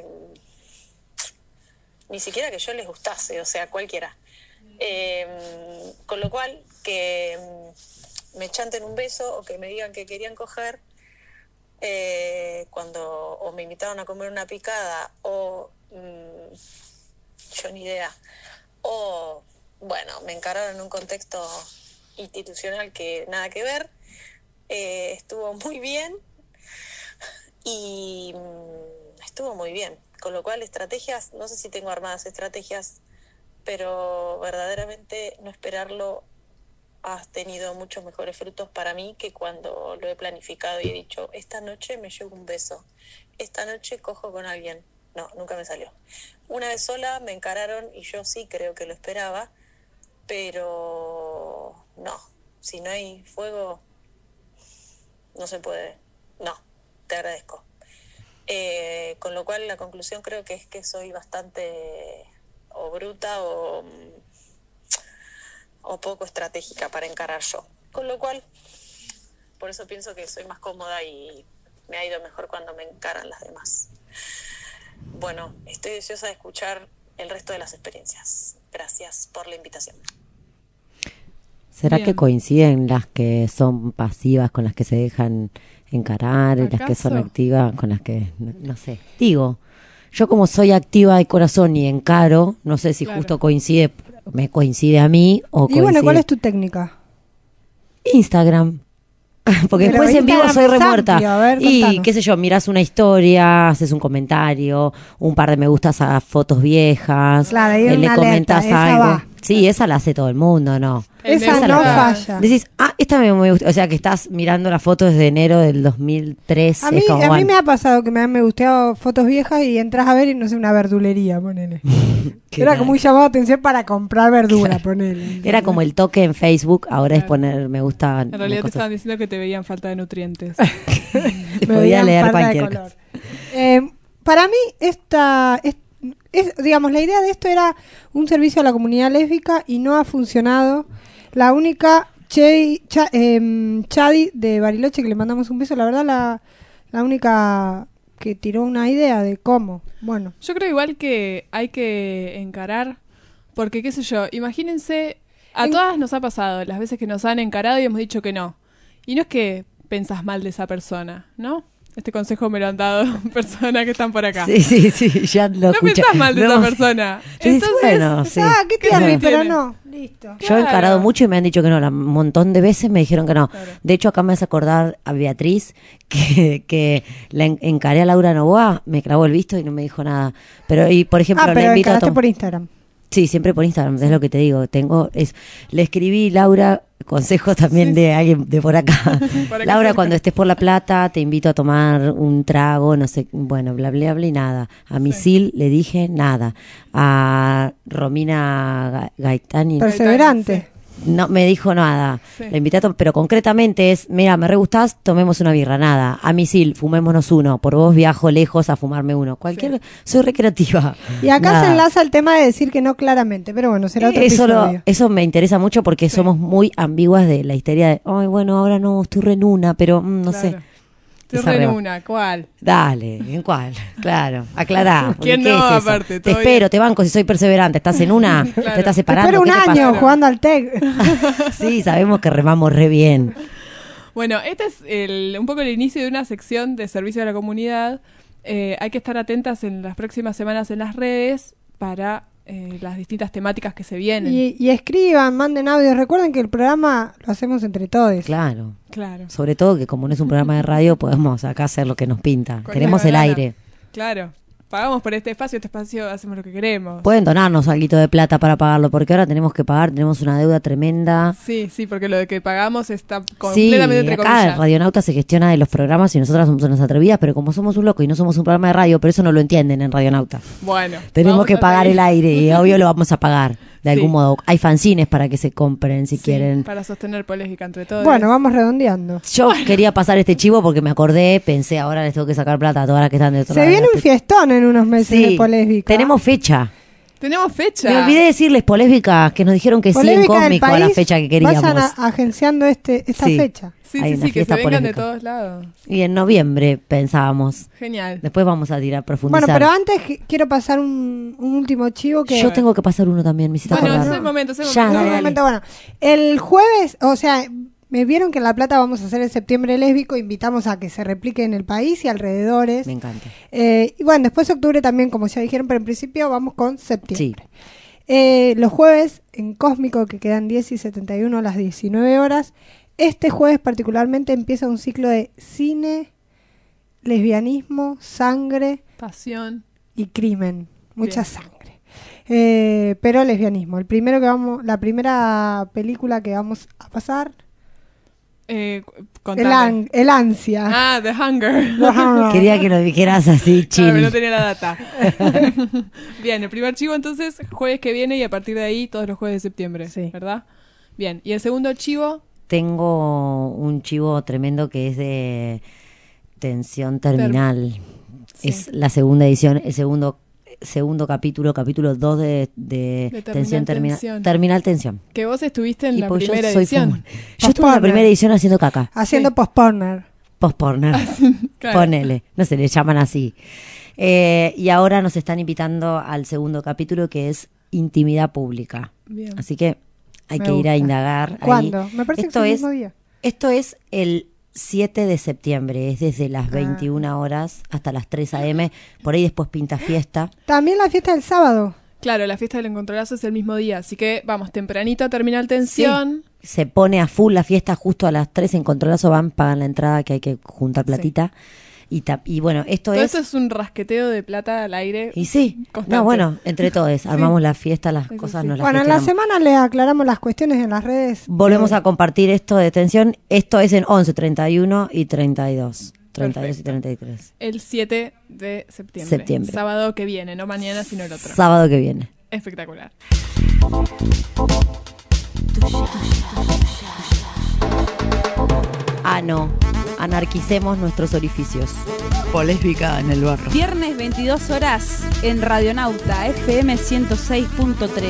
ni siquiera que yo les gustase, o sea, cualquiera. Eh, con lo cual, que me chanten un beso o que me digan que querían coger, Eh, cuando o me invitaron a comer una picada o mmm, yo ni idea, o bueno, me encararon en un contexto institucional que nada que ver, eh, estuvo muy bien y mmm, estuvo muy bien, con lo cual estrategias, no sé si tengo armadas estrategias, pero verdaderamente no esperarlo has tenido muchos mejores frutos para mí que cuando lo he planificado y he dicho, esta noche me llevo un beso, esta noche cojo con alguien. No, nunca me salió. Una vez sola me encararon y yo sí creo que lo esperaba, pero no, si no hay fuego, no se puede. No, te agradezco. Eh, con lo cual la conclusión creo que es que soy bastante o bruta o... o poco estratégica para encarar yo. Con lo cual, por eso pienso que soy más cómoda y me ha ido mejor cuando me encaran las demás. Bueno, estoy deseosa de escuchar el resto de las experiencias. Gracias por la invitación. ¿Será Bien. que coinciden las que son pasivas con las que se dejan encarar, y las que son activas con las que, no, no sé, digo, yo como soy activa de corazón y encaro, no sé si Claro. justo coincide, me coincide a mí o Y coincide. bueno, ¿cuál es tu técnica? Instagram. Porque Pero después en vivo Instagram soy es remuerta. amplio, a ver, Y contanos. qué sé yo, mirás una historia, haces un comentario, un par de me gustas a fotos viejas, Claro, ahí eh, hay le una comentas alerta, esa algo. va. Sí, esa la hace todo el mundo, ¿no? Esa la no que- falla. Decís, ah, esta me, me gusta. O sea, que estás mirando la foto desde enero del dos mil tres. A mí, es como, a mí bueno, me ha pasado que me han me gusteado fotos viejas y entras a ver y no sé, una verdulería, ponele. qué Era nada. como un llamado de atención para comprar verdura, ponele. Era como el toque en Facebook, ahora es poner me gusta. En realidad te estaban diciendo que te veían falta de nutrientes. Se Me podía veían leer falta de cualquier color. cosa. Eh, para mí, esta, es, es- digamos, la idea de esto era un servicio a la comunidad lésbica y no ha funcionado. La única Che, Cha- em, Chadi de Bariloche, que le mandamos un beso, la verdad, la, la única que tiró una idea de cómo. Bueno, Yo creo igual que hay que encarar, porque qué sé yo, imagínense, a En- todas nos ha pasado las veces que nos han encarado y hemos dicho que no. Y no es que pensás mal de esa persona, ¿no? Este consejo me lo han dado personas que están por acá. Sí, sí, sí, ya lo No escuché. pensás mal de No, esa persona. sí, Entonces, bueno, sí. ah, ¿qué ¿qué tiene? tiene? Pero no, listo. Yo he encarado mucho y me han dicho que no, la- un montón de veces me dijeron que no. De hecho, acá me hace acordar a Beatriz que, que la en- encaré a Laura Novoa, me clavó el visto y no me dijo nada. Pero, y por ejemplo, Ah, le pero invito a encaraste tom- por Instagram. Sí, siempre por Instagram, es lo que te digo. Tengo es Le escribí, Laura, consejos también de alguien de por acá. Por acá Laura, cerca. cuando estés por La Plata, te invito a tomar un trago, no sé, bueno, bla, bla, bla, y nada. A Misil le dije nada. A Romina Ga- Gaetani. Perseverante. No me dijo nada. Sí. La invité a tom- pero concretamente es, mira, me re gustás, tomemos una birra, nada. A Misil, fumémonos uno. Por vos viajo lejos a fumarme uno. Cualquier, soy recreativa. Y acá Nada. se enlaza el tema de decir que no claramente, pero bueno, será otro Eso, lo- episodio. eso me interesa mucho porque somos muy ambiguas de la histeria de, ay, bueno, ahora no, estoy re en una, pero mm, no sé. Claro. Estoy Esa re en reba- una, ¿cuál? Dale, ¿en cuál? Claro, aclará. porque ¿Quién ¿qué no, es eso? aparte? Te Todo espero, bien. te banco si soy perseverante. ¿Estás en una? ¿Te estás Te separando? espero un ¿Qué te año pasa? jugando al TEC. Sí, sabemos que remamos re bien. Bueno, este es el, un poco el inicio de una sección de servicio a la comunidad. Eh, hay que estar atentas en las próximas semanas en las redes para eh, las distintas temáticas que se vienen. Y, y escriban, manden audios. Recuerden que el programa lo hacemos entre todos. Claro. Claro. Sobre todo que como no es un programa de radio, podemos acá hacer lo que nos pinta. Con Queremos la el gana. aire. Claro. Pagamos por este espacio, este espacio hacemos lo que queremos. Pueden donarnos algo de plata para pagarlo, porque ahora tenemos que pagar, tenemos una deuda tremenda. Sí, sí, porque lo de que pagamos está Sí, completamente entre acá comillas. Radionauta se gestiona de los programas y nosotras somos unas atrevidas, pero como somos un loco y no somos un programa de radio, pero eso no lo entienden en Radionauta. Bueno. Tenemos vamos que a pagar seguir. el aire y obvio lo vamos a pagar de Sí. algún modo. Hay fanzines para que se compren si Sí, quieren. para sostener Polémica entre todos. Bueno, vamos redondeando. Yo quería pasar este chivo porque me acordé, pensé, ahora les tengo que sacar plata a todas las que están de otro Se lado. viene un fiestón en unos meses Sí, de Polésbica. tenemos fecha. Tenemos fecha. Me olvidé decirles Polésbica, que nos dijeron que sí en Polémica del Cósmico a la país, fecha que queríamos. Vayan a- agenciando este, esta Sí. fecha. Sí, Hay sí, una sí, que se fiesta vengan de polémica. todos lados. Y en noviembre pensábamos. Genial. Después vamos a tirar profundizar. Bueno, pero antes que- quiero pasar un, un último chivo que... Yo tengo que pasar uno también, me hiciste Bueno, acordar. es el momento, es el Ya, momento. En un dale, momento, bueno, el jueves, o sea, me vieron que en La Plata vamos a hacer el septiembre lésbico, invitamos a que se replique en el país y alrededores. Me encanta. Eh, y bueno, después de octubre también, como ya dijeron, pero en principio vamos con septiembre. Sí. Eh, los jueves en Cósmico, que quedan diez y setenta y uno a las diecinueve horas. Este jueves particularmente empieza un ciclo de cine, lesbianismo, sangre Pasión. y crimen. Mucha Bien. sangre. Eh, pero lesbianismo. El primero que vamos, la primera película que vamos a pasar, Eh, el, contame. an- el ansia. Ah, The Hunger. The Hunger. Quería que lo dijeras así, chill. Claro, pero no tenía la data. Bien, el primer chivo entonces, jueves que viene y a partir de ahí todos los jueves de septiembre, Sí. ¿verdad? Bien, y el segundo chivo, Tengo un chivo tremendo que es de tensión terminal. Sí. Es la segunda edición, el segundo segundo capítulo, capítulo dos de, de, De Terminal tensión terminal. Tensión. Terminal tensión. que vos estuviste en Y la pues yo primera soy edición. fumón. Yo estuve en la primera edición haciendo caca. Haciendo Sí. postporner. Postporner. Claro. Ponele. No se le llaman así. Eh, y ahora nos están invitando al segundo capítulo que es intimidad pública. Bien. Así que hay Me que ir gusta. a indagar. ahí. ¿Cuándo? Me parece Esto que es el es, mismo día. Esto es el siete de septiembre, es desde las Ah. veintiuna horas hasta las tres a eme. Por ahí después pinta fiesta. También la fiesta del sábado. Claro, la fiesta del encontronazo es el mismo día, así que vamos tempranito a Terminal Tensión. se pone a full la fiesta justo a las tres, en Controlazo van, pagan la entrada, que hay que juntar platita. Sí. Y, ta- y bueno, esto Todo es... eso es un rasqueteo de plata al aire. Y sí, constante. no, bueno, entre todos, armamos sí. la fiesta, las Eso cosas sí. nos las Bueno, en la gestionamos. semana le aclaramos las cuestiones en las redes. Volvemos a compartir esto de tensión. Esto es en once, treinta y uno y treinta y dos. treinta y dos y treinta y tres. El siete de septiembre. Septiembre. Sábado que viene, no mañana, sino el otro. Sábado que viene. Espectacular. Ah, no. Anarquicemos nuestros orificios. Polésbica en el barro. Viernes veintidós horas en Radionauta F M ciento seis punto tres.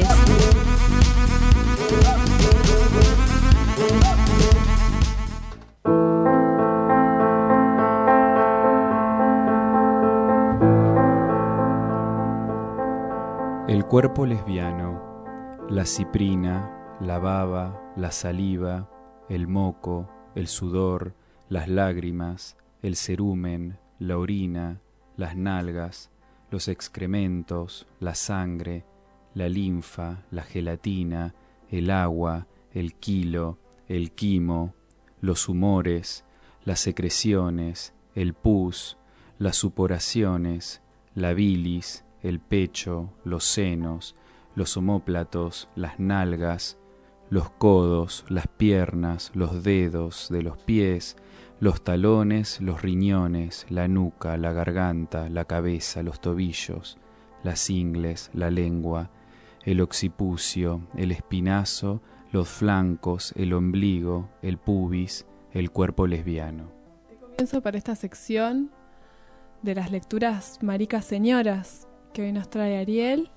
El cuerpo lesbiano, la ciprina, la baba, la saliva, el moco, el sudor, las lágrimas, el cerumen, la orina, las nalgas, los excrementos, la sangre, la linfa, la gelatina, el agua, el quilo, el quimo, los humores, las secreciones, el pus, las suporaciones, la bilis, el pecho, los senos, los omóplatos, las nalgas, los codos, las piernas, los dedos de los pies, los talones, los riñones, la nuca, la garganta, la cabeza, los tobillos, las ingles, la lengua, el occipucio, el espinazo, los flancos, el ombligo, el pubis, el cuerpo lesbiano. Comienzo para esta sección de las lecturas maricas señoras que hoy nos trae Ariel.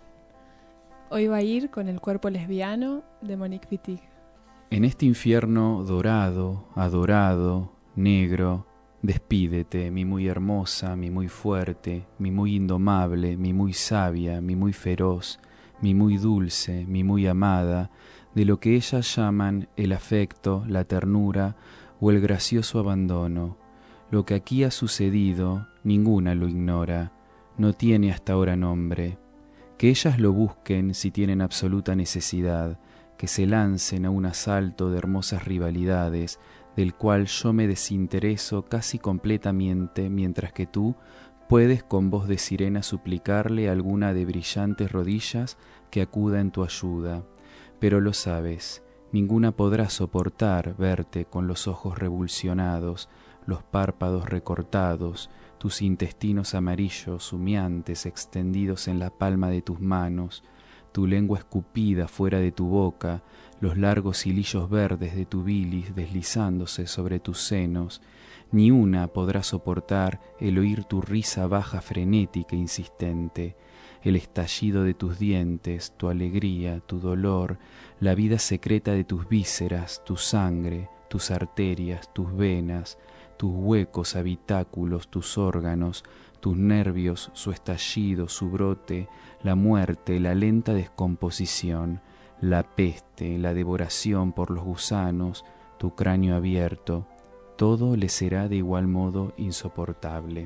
Hoy va a ir con el cuerpo lesbiano de Monique Wittig. En este infierno dorado, adorado, negro, despídete, mi muy hermosa, mi muy fuerte, mi muy indomable, mi muy sabia, mi muy feroz, mi muy dulce, mi muy amada, de lo que ellas llaman el afecto, la ternura o el gracioso abandono. Lo que aquí ha sucedido, ninguna lo ignora, no tiene hasta ahora nombre. Que ellas lo busquen si tienen absoluta necesidad, que se lancen a un asalto de hermosas rivalidades, del cual yo me desintereso casi completamente, mientras que tú puedes con voz de sirena suplicarle a alguna de brillantes rodillas que acuda en tu ayuda. Pero lo sabes, ninguna podrá soportar verte con los ojos revulsionados, los párpados recortados, tus intestinos amarillos humeantes extendidos en la palma de tus manos, tu lengua escupida fuera de tu boca, los largos hilillos verdes de tu bilis deslizándose sobre tus senos. Ni una podrá soportar el oír tu risa baja, frenética e insistente, el estallido de tus dientes, tu alegría, tu dolor, la vida secreta de tus vísceras, tu sangre, tus arterias, tus venas, tus huecos habitáculos, tus órganos, tus nervios, su estallido, su brote, la muerte, la lenta descomposición, la peste, la devoración por los gusanos, tu cráneo abierto, todo le será de igual modo insoportable.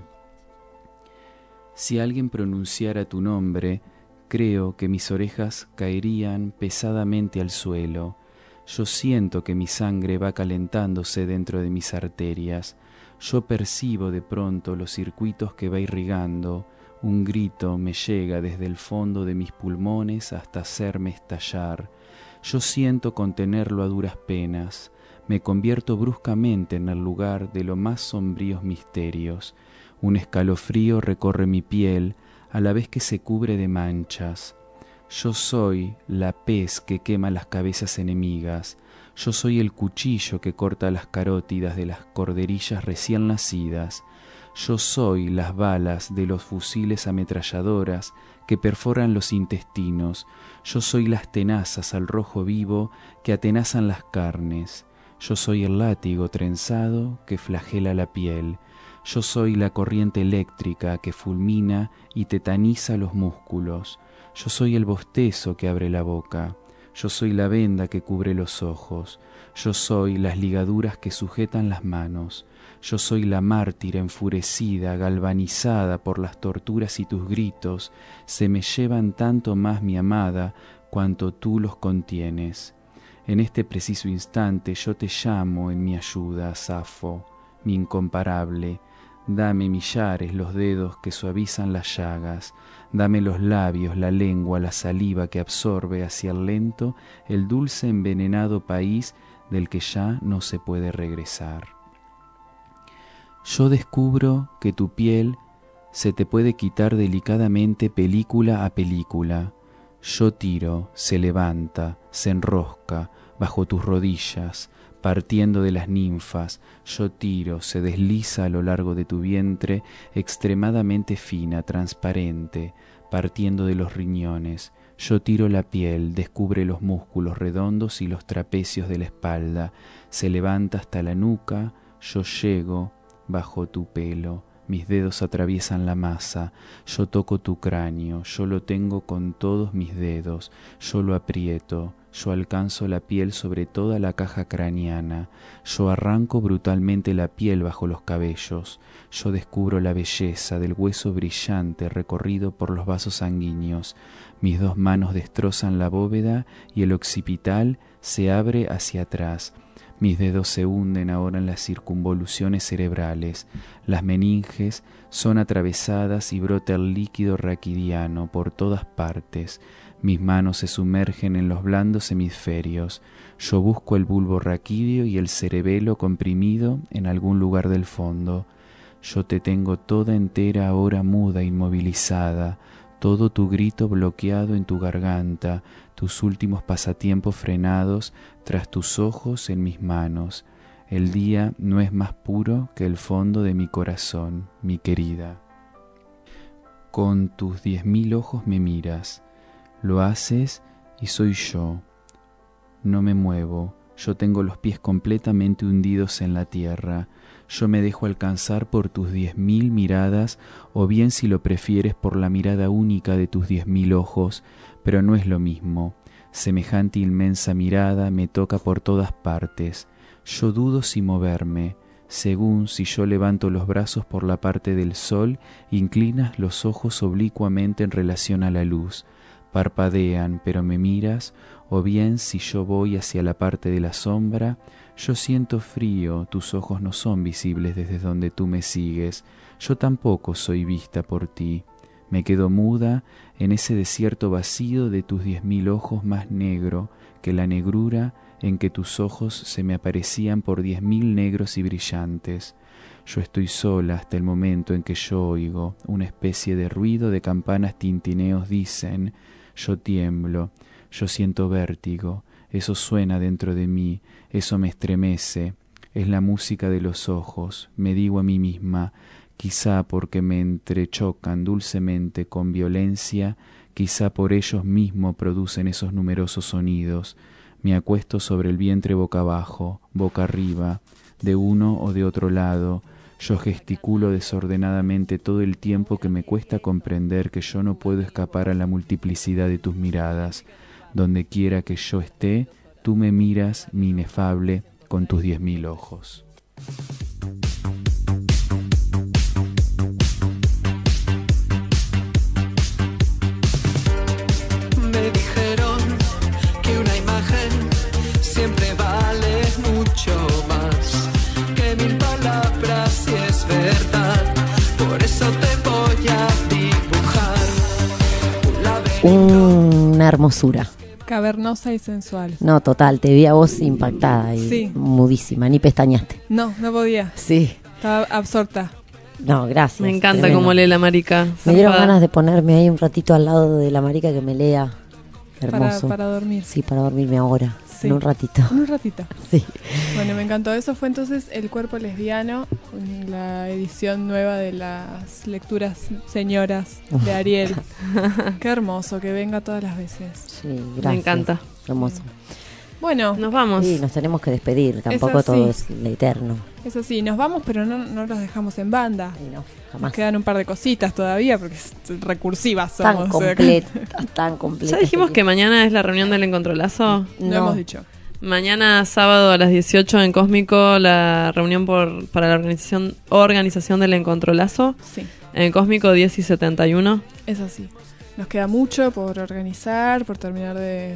Si alguien pronunciara tu nombre, creo que mis orejas caerían pesadamente al suelo. Yo siento que mi sangre va calentándose dentro de mis arterias. Yo percibo de pronto los circuitos que va irrigando. Un grito me llega desde el fondo de mis pulmones hasta hacerme estallar. Yo siento contenerlo a duras penas. Me convierto bruscamente en el lugar de los más sombríos misterios. Un escalofrío recorre mi piel a la vez que se cubre de manchas. Yo soy la pez que quema las cabezas enemigas. Yo soy el cuchillo que corta las carótidas de las corderillas recién nacidas. Yo soy las balas de los fusiles ametralladoras que perforan los intestinos. Yo soy las tenazas al rojo vivo que atenazan las carnes. Yo soy el látigo trenzado que flagela la piel. Yo soy la corriente eléctrica que fulmina y tetaniza los músculos. Yo soy el bostezo que abre la boca. Yo soy la venda que cubre los ojos. Yo soy las ligaduras que sujetan las manos. Yo soy la mártir enfurecida, galvanizada por las torturas, y tus gritos se me llevan tanto más, mi amada, cuanto tú los contienes. En este preciso instante yo te llamo en mi ayuda, Safo, mi incomparable. Dame millares los dedos que suavizan las llagas, dame los labios, la lengua, la saliva que absorbe hacia el lento el dulce envenenado país del que ya no se puede regresar. Yo descubro que tu piel se te puede quitar delicadamente película a película. Yo tiro, se levanta, se enrosca bajo tus rodillas, partiendo de las ninfas. Yo tiro, se desliza a lo largo de tu vientre, extremadamente fina, transparente, partiendo de los riñones. Yo tiro la piel, descubre los músculos redondos y los trapecios de la espalda, se levanta hasta la nuca. Yo llego bajo tu pelo. Mis dedos atraviesan la masa, yo toco tu cráneo, yo lo tengo con todos mis dedos, yo lo aprieto, yo alcanzo la piel sobre toda la caja craneana, yo arranco brutalmente la piel bajo los cabellos, yo descubro la belleza del hueso brillante recorrido por los vasos sanguíneos, mis dos manos destrozan la bóveda y el occipital se abre hacia atrás. Mis dedos se hunden ahora en las circunvoluciones cerebrales, las meninges son atravesadas y brota el líquido raquidiano por todas partes. Mis manos se sumergen en los blandos hemisferios. Yo busco el bulbo raquídeo y el cerebelo comprimido en algún lugar del fondo. Yo te tengo toda entera ahora muda, inmovilizada, todo tu grito bloqueado en tu garganta, tus últimos pasatiempos frenados tras tus ojos en mis manos. El día no es más puro que el fondo de mi corazón, mi querida. Con tus diez mil ojos me miras, lo haces y soy yo. No me muevo, yo tengo los pies completamente hundidos en la tierra. Yo me dejo alcanzar por tus diez mil miradas, o bien si lo prefieres por la mirada única de tus diez mil ojos, pero no es lo mismo. Semejante inmensa mirada me toca por todas partes. Yo dudo si moverme, según si yo levanto los brazos por la parte del sol, inclinas los ojos oblicuamente en relación a la luz. Parpadean, pero me miras, o bien si yo voy hacia la parte de la sombra, yo siento frío, tus ojos no son visibles desde donde tú me sigues, yo tampoco soy vista por ti. Me quedo muda en ese desierto vacío de tus diez mil ojos, más negro que la negrura en que tus ojos se me aparecían por diez mil negros y brillantes. Yo estoy sola hasta el momento en que yo oigo una especie de ruido de campanas, tintineos dicen, yo tiemblo, yo siento vértigo, eso suena dentro de mí, eso me estremece, es la música de los ojos, me digo a mí misma, quizá porque me entrechocan dulcemente con violencia, quizá por ellos mismos producen esos numerosos sonidos. Me acuesto sobre el vientre boca abajo, boca arriba, de uno o de otro lado. Yo gesticulo desordenadamente todo el tiempo que me cuesta comprender que yo no puedo escapar a la multiplicidad de tus miradas. Donde quiera que yo esté, tú me miras, mi inefable, con tus diez mil ojos. Me dijeron que una imagen siempre vale mucho más que mil palabras, si es verdad. Por eso te voy a dibujar una hermosura. Cavernosa y sensual. No, total, te vi a vos impactada y sí. Mudísima, ni pestañaste. No, no podía. Sí. Estaba absorta. No, gracias. Me encanta tremendo. cómo lee la marica. Me dieron ganas de ponerme ahí un ratito al lado de la marica que me lea. Hermoso. Para, para dormir. Sí, para dormirme ahora. Sí. En un ratito. En un ratito. Sí. Bueno, me encantó. Eso fue entonces El Cuerpo Lesbiano, la edición nueva de las lecturas señoras de Ariel. Qué hermoso, que venga todas las veces. Sí, gracias. Me encanta. Hermoso. Bueno, nos vamos. Sí, nos tenemos que despedir. Tampoco es todo es eterno. Es así, nos vamos, pero no, no los dejamos en banda. Sí, no, jamás. Nos quedan un par de cositas todavía, porque es recursivas somos. Tan completas, tan completas. ¿Ya dijimos que mañana es la reunión del Encontrolazo? No. Lo hemos dicho. Mañana sábado a las dieciocho en Cósmico, la reunión por para la organización organización del Encontrolazo. Sí. En Cósmico diez y setenta y uno. Es así. Nos queda mucho por organizar, por terminar de,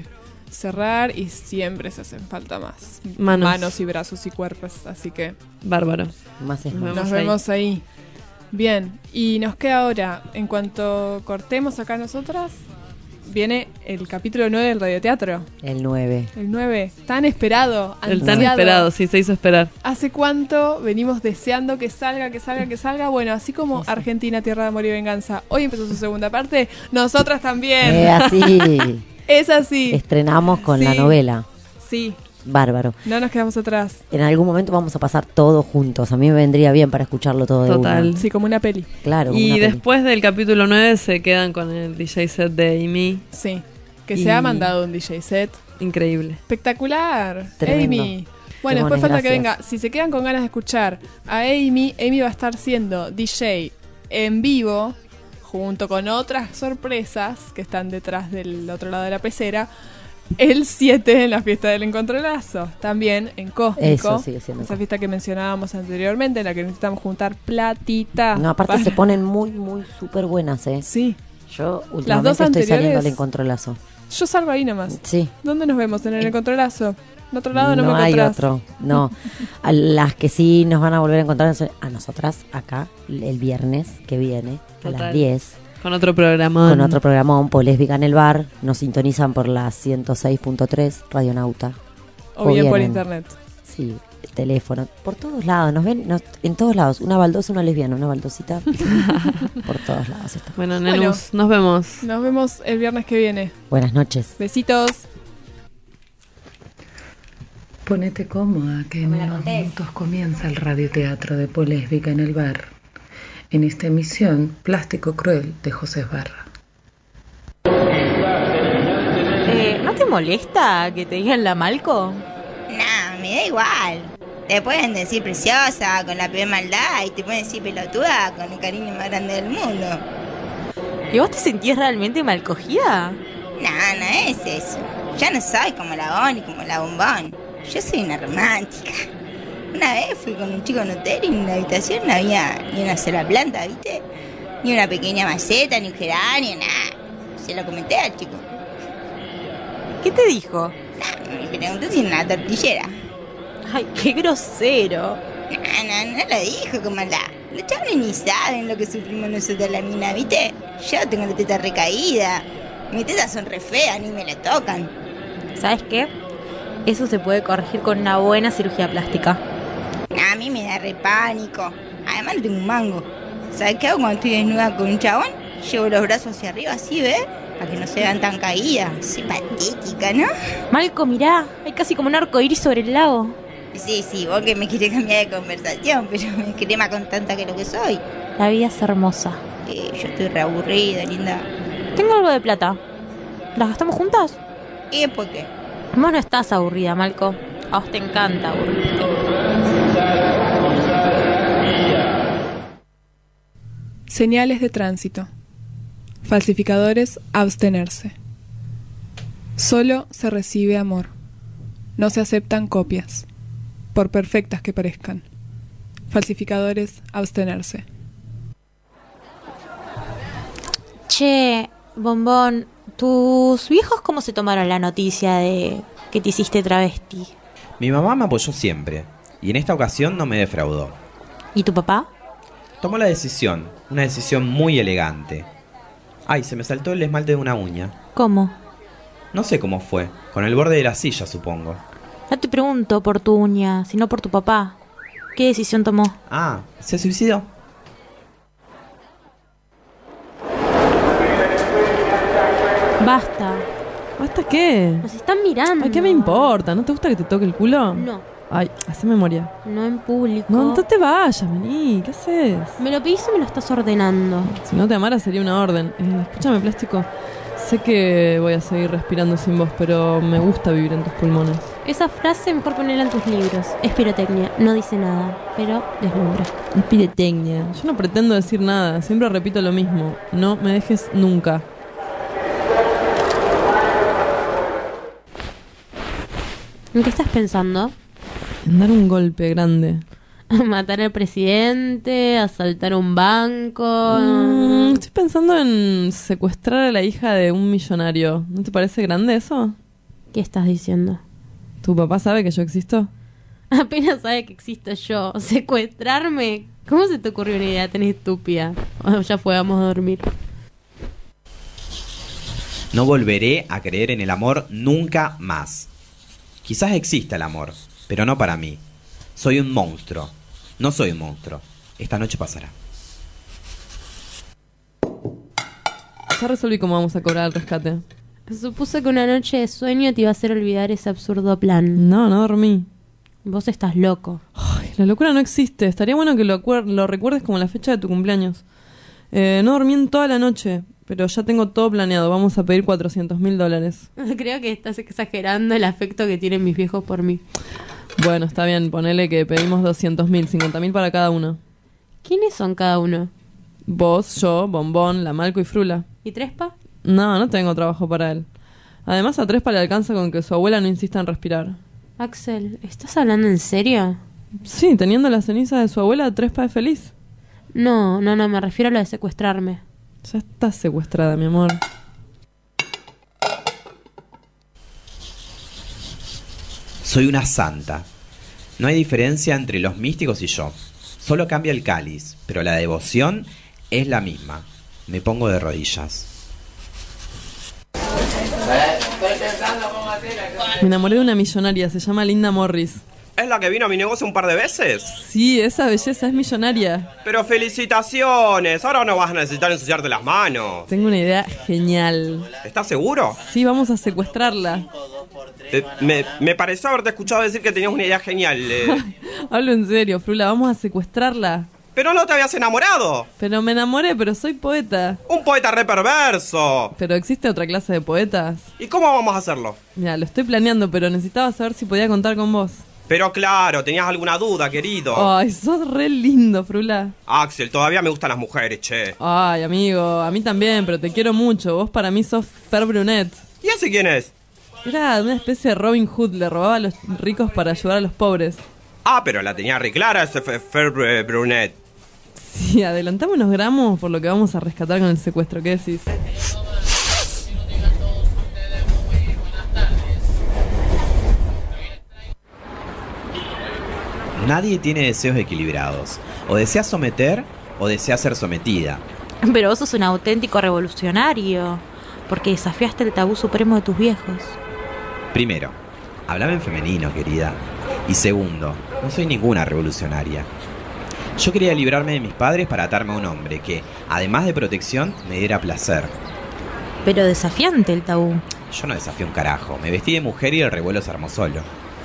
cerrar y siempre se hacen falta más Manos. manos y brazos y cuerpos, así que bárbaro. Más es Nos más. vemos nos ahí. vemos ahí. Bien, y nos queda ahora, en cuanto cortemos acá nosotras, viene el capítulo nueve del radioteatro. El nueve. El nueve, tan esperado, El tan ansiado. esperado, sí, se hizo esperar. ¿Hace cuánto venimos deseando que salga, que salga, que salga? Bueno, así como Argentina, Tierra de Amor y Venganza, hoy empezó su segunda parte, nosotras también. Es así. Es así. Estrenamos con Sí. la novela. Sí, Bárbaro. no nos quedamos atrás. En algún momento vamos a pasar todos juntos. A mí me vendría bien para escucharlo todo de Total. una. Sí, como una peli. Claro. como Y una peli. después del capítulo nueve se quedan con el D J set de Amy. Sí, que Y- se ha mandado un D J set. Increíble. Espectacular. Tremendo. Amy. Qué Bueno, después buenas, falta que gracias. venga. Si se quedan con ganas de escuchar a Amy, Amy va a estar siendo D J en vivo junto con otras sorpresas que están detrás del otro lado de la pecera. El siete en la fiesta del encontrolazo. También en Cósmico. Eso sigue siendo Esa fiesta que mencionábamos anteriormente, en la que necesitamos juntar platita. No, aparte para- se ponen muy, muy súper buenas, ¿eh? Sí. Yo Las últimamente dos estoy saliendo anteriores- al encontrolazo. Yo salgo ahí nomás. Sí. ¿Dónde nos vemos? ¿En el encontrolazo? ¿En otro lado no, me hay encontrás? otro. No. A las que sí nos van a volver a encontrar a nosotras acá el viernes que viene a Total. las diez. Con otro programa. Con otro programón, Polésbica en el bar. Nos sintonizan por la ciento seis punto tres, Radionauta. O bien por vienen. internet. Sí, el teléfono. Por todos lados, nos ven nos- en todos lados. Una baldosa, una lesbiana, una baldosita. Por todos lados está. Bueno, Bueno. Nenus, nos vemos. Nos vemos el viernes que viene. Buenas noches. Besitos. Ponete cómoda, que en unos minutos comienza el radioteatro de Polésbica en el bar. En esta emisión, Plástico Cruel de José Barra. Eh, ¿No te molesta que te digan la Malco? No, me da igual. Te pueden decir preciosa con la peor maldad y te pueden decir pelotuda con el cariño más grande del mundo. ¿Y vos te sentís realmente mal cogida? No, no es eso. Yo no soy como la Bonnie, como la Bombón. Yo soy una romántica. Una vez fui con un chico en hotel y en la habitación no había ni una sola planta, ¿viste? Ni una pequeña maceta, ni un geranio, nada. Se lo comenté al chico. ¿Qué te dijo? Nah, me preguntó si era una tortillera. Ay, qué grosero. No, no, no lo dijo con maldad. Los chavales ni saben lo que sufrimos nosotros la mina, ¿viste? Yo tengo la teta recaída. Mis tetas son re feas, ni me la tocan. ¿Sabes qué? Eso se puede corregir con una buena cirugía plástica. A mí me da re pánico. Además no tengo un mango. ¿Sabes qué hago cuando estoy desnuda con un chabón? Llevo los brazos hacia arriba, así, ¿ves? Para que no se vean tan caídas. Soy patética, ¿no? Malco, mirá, hay casi como un arco iris sobre el lago. Sí, sí, vos que me querés cambiar de conversación, pero me querés más con tanta que lo que soy. La vida es hermosa. Eh, yo estoy re aburrida, linda. Tengo algo de plata. ¿Las gastamos juntas? ¿Y por qué? Vos no estás aburrida, Malco. A vos te encanta aburrirte. Señales de tránsito. Falsificadores, abstenerse. Solo se recibe amor. No se aceptan copias, por perfectas que parezcan. Falsificadores, abstenerse. Che, Bombón, ¿tus viejos cómo se tomaron la noticia de que te hiciste travesti? Mi mamá me apoyó siempre, y en esta ocasión no me defraudó. ¿Y tu papá? Tomó la decisión, una decisión muy elegante. Ay, se me saltó el esmalte de una uña. ¿Cómo? No sé cómo fue, con el borde de la silla, supongo. No te pregunto por tu uña, sino por tu papá. ¿Qué decisión tomó? Ah, ¿se suicidó? Basta. ¿Basta qué? Nos están mirando. Ay, ¿qué me importa? ¿No te gusta que te toque el culo? No. Ay, hace memoria. No en público. No, no te vayas, vení. ¿Qué haces? Me lo pedís y me lo estás ordenando. Si no te amara sería una orden. Eh, escúchame, Plástico. Sé que voy a seguir respirando sin vos, pero me gusta vivir en tus pulmones. Esa frase mejor ponerla en tus libros. Es pirotecnia, no dice nada, pero deslumbra. Es pirotecnia. Yo no pretendo decir nada, siempre repito lo mismo. No me dejes nunca. ¿En qué estás pensando? En dar un golpe grande. ¿Matar al presidente? ¿Asaltar un banco? Mm, estoy pensando en secuestrar a la hija de un millonario. ¿No te parece grande eso? ¿Qué estás diciendo? ¿Tu papá sabe que yo existo? Apenas sabe que existo yo. ¿Secuestrarme? ¿Cómo se te ocurrió una idea tan estúpida? Oh, ya fue, vamos a dormir. No volveré a creer en el amor nunca más. Quizás exista el amor, pero no para mí. Soy un monstruo. No soy un monstruo. Esta noche pasará. Ya resolví cómo vamos a cobrar el rescate. Supuse que una noche de sueño te iba a hacer olvidar ese absurdo plan. No, no dormí. Vos estás loco. Ay, la locura no existe. Estaría bueno que lo, acuer- lo recuerdes como la fecha de tu cumpleaños. Eh, no dormí en toda la noche, pero ya tengo todo planeado. Vamos a pedir cuatrocientos mil dólares. Creo que estás exagerando el afecto que tienen mis viejos por mí. Bueno, está bien. Ponele que pedimos doscientos mil, cincuenta mil para cada uno. ¿Quiénes son cada uno? Vos, yo, Bombón, la Malco y Frula. ¿Y Trespa? No, no tengo trabajo para él. Además a Trespa le alcanza con que su abuela no insista en respirar. Axel, ¿estás hablando en serio? Sí, teniendo la ceniza de su abuela, Trespa es feliz. No, no, no, me refiero a lo de secuestrarme. Ya estás secuestrada, mi amor. Soy una santa. No hay diferencia entre los místicos y yo. Solo cambia el cáliz, pero la devoción es la misma. Me pongo de rodillas. Me enamoré de una millonaria, se llama Linda Morris. ¿Es la que vino a mi negocio un par de veces? Sí, esa belleza es millonaria. Pero felicitaciones, ahora no vas a necesitar ensuciarte las manos. Tengo una idea genial. ¿Estás seguro? Sí, vamos a secuestrarla. Eh, me, me pareció haberte escuchado decir que tenías una idea genial. Eh. Hablo en serio, Frula, vamos a secuestrarla. Pero no te habías enamorado. Pero me enamoré, pero soy poeta. Un poeta re perverso. Pero existe otra clase de poetas. ¿Y cómo vamos a hacerlo? Mira, lo estoy planeando, pero necesitaba saber si podía contar con vos. Pero claro, tenías alguna duda, querido. Ay, sos re lindo, Frula. Axel, todavía me gustan las mujeres, che. Ay, amigo, a mí también, pero te quiero mucho. Vos para mí sos Fer Brunet. ¿Y ese quién es? Era una especie de Robin Hood, le robaba a los ricos para ayudar a los pobres. Ah, pero la tenía re clara ese Fer Brunet. Sí, adelantame unos gramos por lo que vamos a rescatar con el secuestro, ¿qué decís? Nadie tiene deseos equilibrados. O desea someter o desea ser sometida. Pero vos sos un auténtico revolucionario, porque desafiaste el tabú supremo de tus viejos. Primero, háblame en femenino, querida. Y segundo, no soy ninguna revolucionaria. Yo quería librarme de mis padres para atarme a un hombre que, además de protección, me diera placer. Pero desafiante el tabú. Yo no desafío un carajo. Me vestí de mujer y el revuelo se armó solo.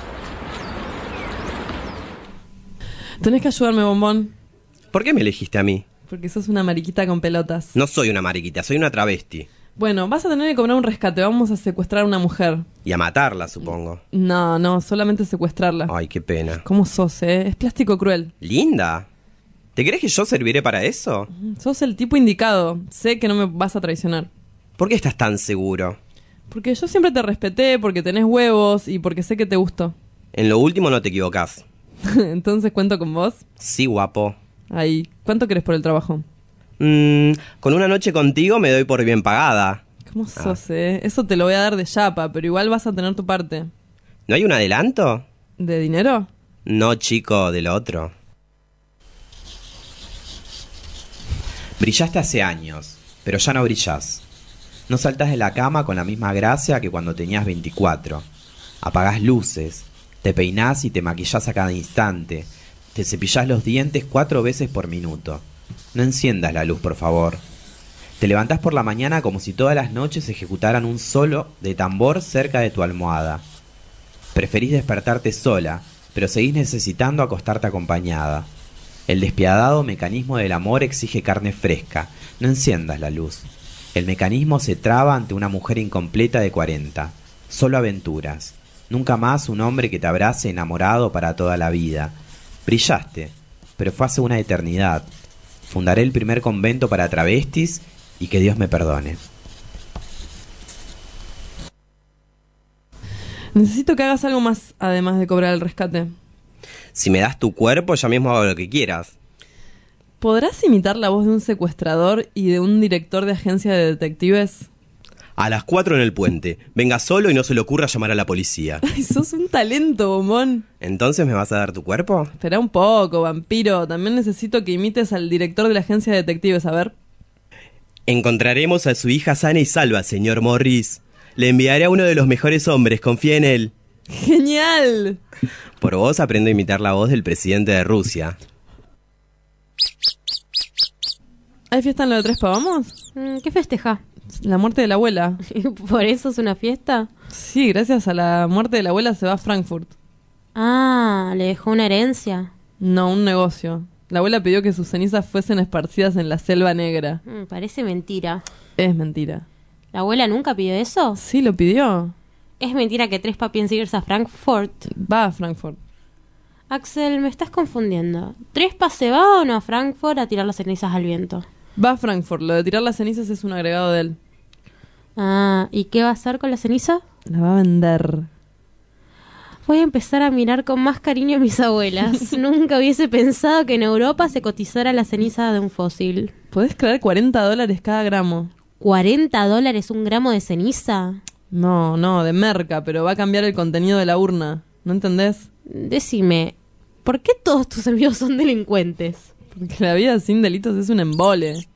Tenés que ayudarme, Bombón. ¿Por qué me elegiste a mí? Porque sos una mariquita con pelotas. No soy una mariquita, soy una travesti. Bueno, vas a tener que cobrar un rescate. Vamos a secuestrar a una mujer. Y a matarla, supongo. No, no, solamente secuestrarla. Ay, qué pena. ¿Cómo sos, eh? Es plástico cruel. Linda. ¿Te crees que yo serviré para eso? Sos el tipo indicado. Sé que no me vas a traicionar. ¿Por qué estás tan seguro? Porque yo siempre te respeté, porque tenés huevos y porque sé que te gusto. En lo último no te equivocás. Entonces, ¿cuento con vos? Sí, guapo. Ahí. ¿Cuánto querés por el trabajo? Mm, con una noche contigo me doy por bien pagada. ¿Cómo sos, ah. eh? Eso te lo voy a dar de chapa, pero igual vas a tener tu parte. ¿No hay un adelanto? ¿De dinero? No, chico, de lo otro. Brillaste hace años, pero ya no brillás. No saltás de la cama con la misma gracia que cuando tenías veinticuatro. Apagás luces, te peinás y te maquillás a cada instante. Te cepillás los dientes cuatro veces por minuto. No enciendas la luz, por favor. Te levantás por la mañana como si todas las noches ejecutaran un solo de tambor cerca de tu almohada. Preferís despertarte sola, pero seguís necesitando acostarte acompañada. El despiadado mecanismo del amor exige carne fresca. No enciendas la luz. El mecanismo se traba ante una mujer incompleta de cuarenta. Solo aventuras. Nunca más un hombre que te abrace enamorado para toda la vida. Brillaste, pero fue hace una eternidad. Fundaré el primer convento para travestis y que Dios me perdone. Necesito que hagas algo más además de cobrar el rescate. Si me das tu cuerpo, ya mismo hago lo que quieras. ¿Podrás imitar la voz de un secuestrador y de un director de agencia de detectives? A las cuatro en el puente. Venga solo y no se le ocurra llamar a la policía. Ay, sos un talento, bombón. ¿Entonces me vas a dar tu cuerpo? Espera un poco, vampiro. También necesito que imites al director de la agencia de detectives, a ver. Encontraremos a su hija sana y salva, señor Morris. Le enviaré a uno de los mejores hombres, confía en él. ¡Genial! Por vos aprendo a imitar la voz del presidente de Rusia. ¿Hay fiesta en lo de Trespa, vamos? ¿Qué festeja? La muerte de la abuela. ¿Por eso es una fiesta? Sí, gracias a la muerte de la abuela se va a Frankfurt. Ah, ¿le dejó una herencia? No, un negocio. La abuela pidió que sus cenizas fuesen esparcidas en la selva negra. Mm, parece mentira. Es mentira. ¿La abuela nunca pidió eso? Sí, lo pidió. ¿Es mentira que Trespa piensa irse a Frankfurt? Va a Frankfurt. Axel, me estás confundiendo. ¿Trespa se va o no a Frankfurt a tirar las cenizas al viento? Va a Frankfurt. Lo de tirar las cenizas es un agregado de él. Ah, ¿y qué va a hacer con la ceniza? La va a vender. Voy a empezar a mirar con más cariño a mis abuelas. Nunca hubiese pensado que en Europa se cotizara la ceniza de un fósil. ¿Podés creer cuarenta dólares cada gramo? ¿cuarenta dólares un gramo de ceniza? No, no, de merca, pero va a cambiar el contenido de la urna. ¿No entendés? Decime, ¿por qué todos tus amigos son delincuentes? Porque la vida sin delitos es un embole.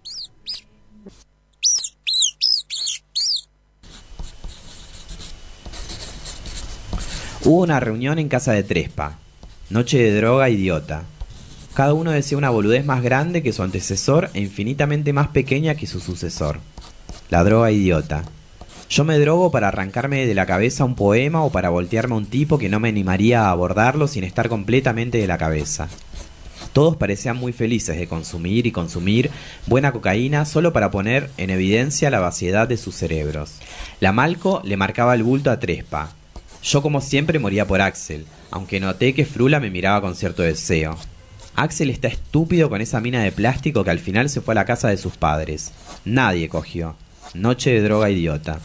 Hubo una reunión en casa de Trespa. Noche de droga idiota. Cada uno decía una boludez más grande que su antecesor e infinitamente más pequeña que su sucesor. La droga idiota. Yo me drogo para arrancarme de la cabeza un poema o para voltearme a un tipo que no me animaría a abordarlo sin estar completamente de la cabeza. Todos parecían muy felices de consumir y consumir buena cocaína solo para poner en evidencia la vaciedad de sus cerebros. La Malco le marcaba el bulto a Trespa. Yo como siempre moría por Axel, aunque noté que Frula me miraba con cierto deseo. Axel está estúpido con esa mina de plástico que al final se fue a la casa de sus padres. Nadie cogió. Noche de droga idiota.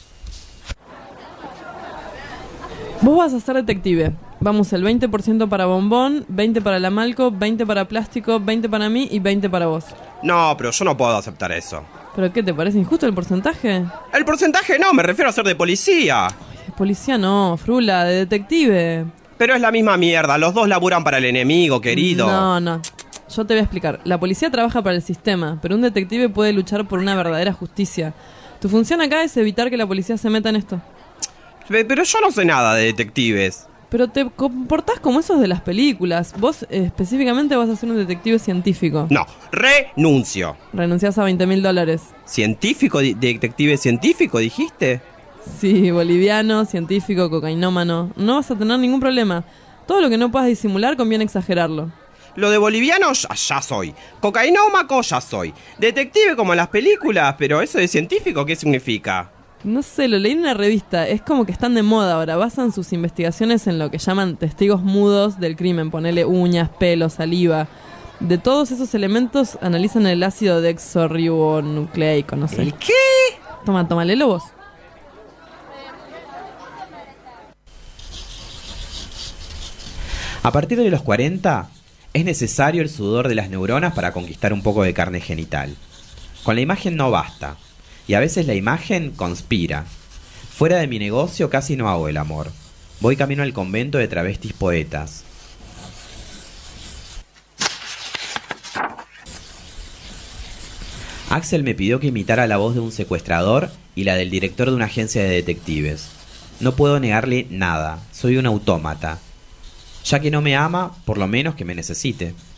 Vos vas a ser detective. Vamos, el veinte por ciento para Bombón, veinte para la Malco, veinte para Plástico, veinte para mí y veinte para vos. No, pero yo no puedo aceptar eso. ¿Pero qué, te parece injusto el porcentaje? El porcentaje no, me refiero a ser de policía. De policía no, Frula, de detective. Pero es la misma mierda, los dos laburan para el enemigo, querido. No, no, yo te voy a explicar. La policía trabaja para el sistema, pero un detective puede luchar por una verdadera justicia. Tu función acá es evitar que la policía se meta en esto. Pero yo no sé nada de detectives. Pero te comportás como esos de las películas. Vos eh, específicamente vas a ser un detective científico. No, renuncio. Renunciás a veinte mil dólares. ¿Científico? De ¿Detective científico, dijiste? Sí, boliviano, científico, cocainómano. No vas a tener ningún problema. Todo lo que no puedas disimular conviene exagerarlo. Lo de boliviano ya, ya soy. Cocainómaco ya soy. Detective como en las películas, pero eso de científico, ¿qué significa? No sé, lo leí en una revista. Es como que están de moda ahora. Basan sus investigaciones en lo que llaman testigos mudos del crimen. Ponele uñas, pelo, saliva. De todos esos elementos analizan el ácido desoxirribonucleico, no sé. ¿El qué? Toma, toma, léelo vos. A partir de los cuarenta, es necesario el sudor de las neuronas para conquistar un poco de carne genital. Con la imagen no basta. Y a veces la imagen conspira. Fuera de mi negocio casi no hago el amor. Voy camino al convento de travestis poetas. Axel me pidió que imitara la voz de un secuestrador y la del director de una agencia de detectives. No puedo negarle nada. Soy un autómata. Ya que no me ama, por lo menos que me necesite.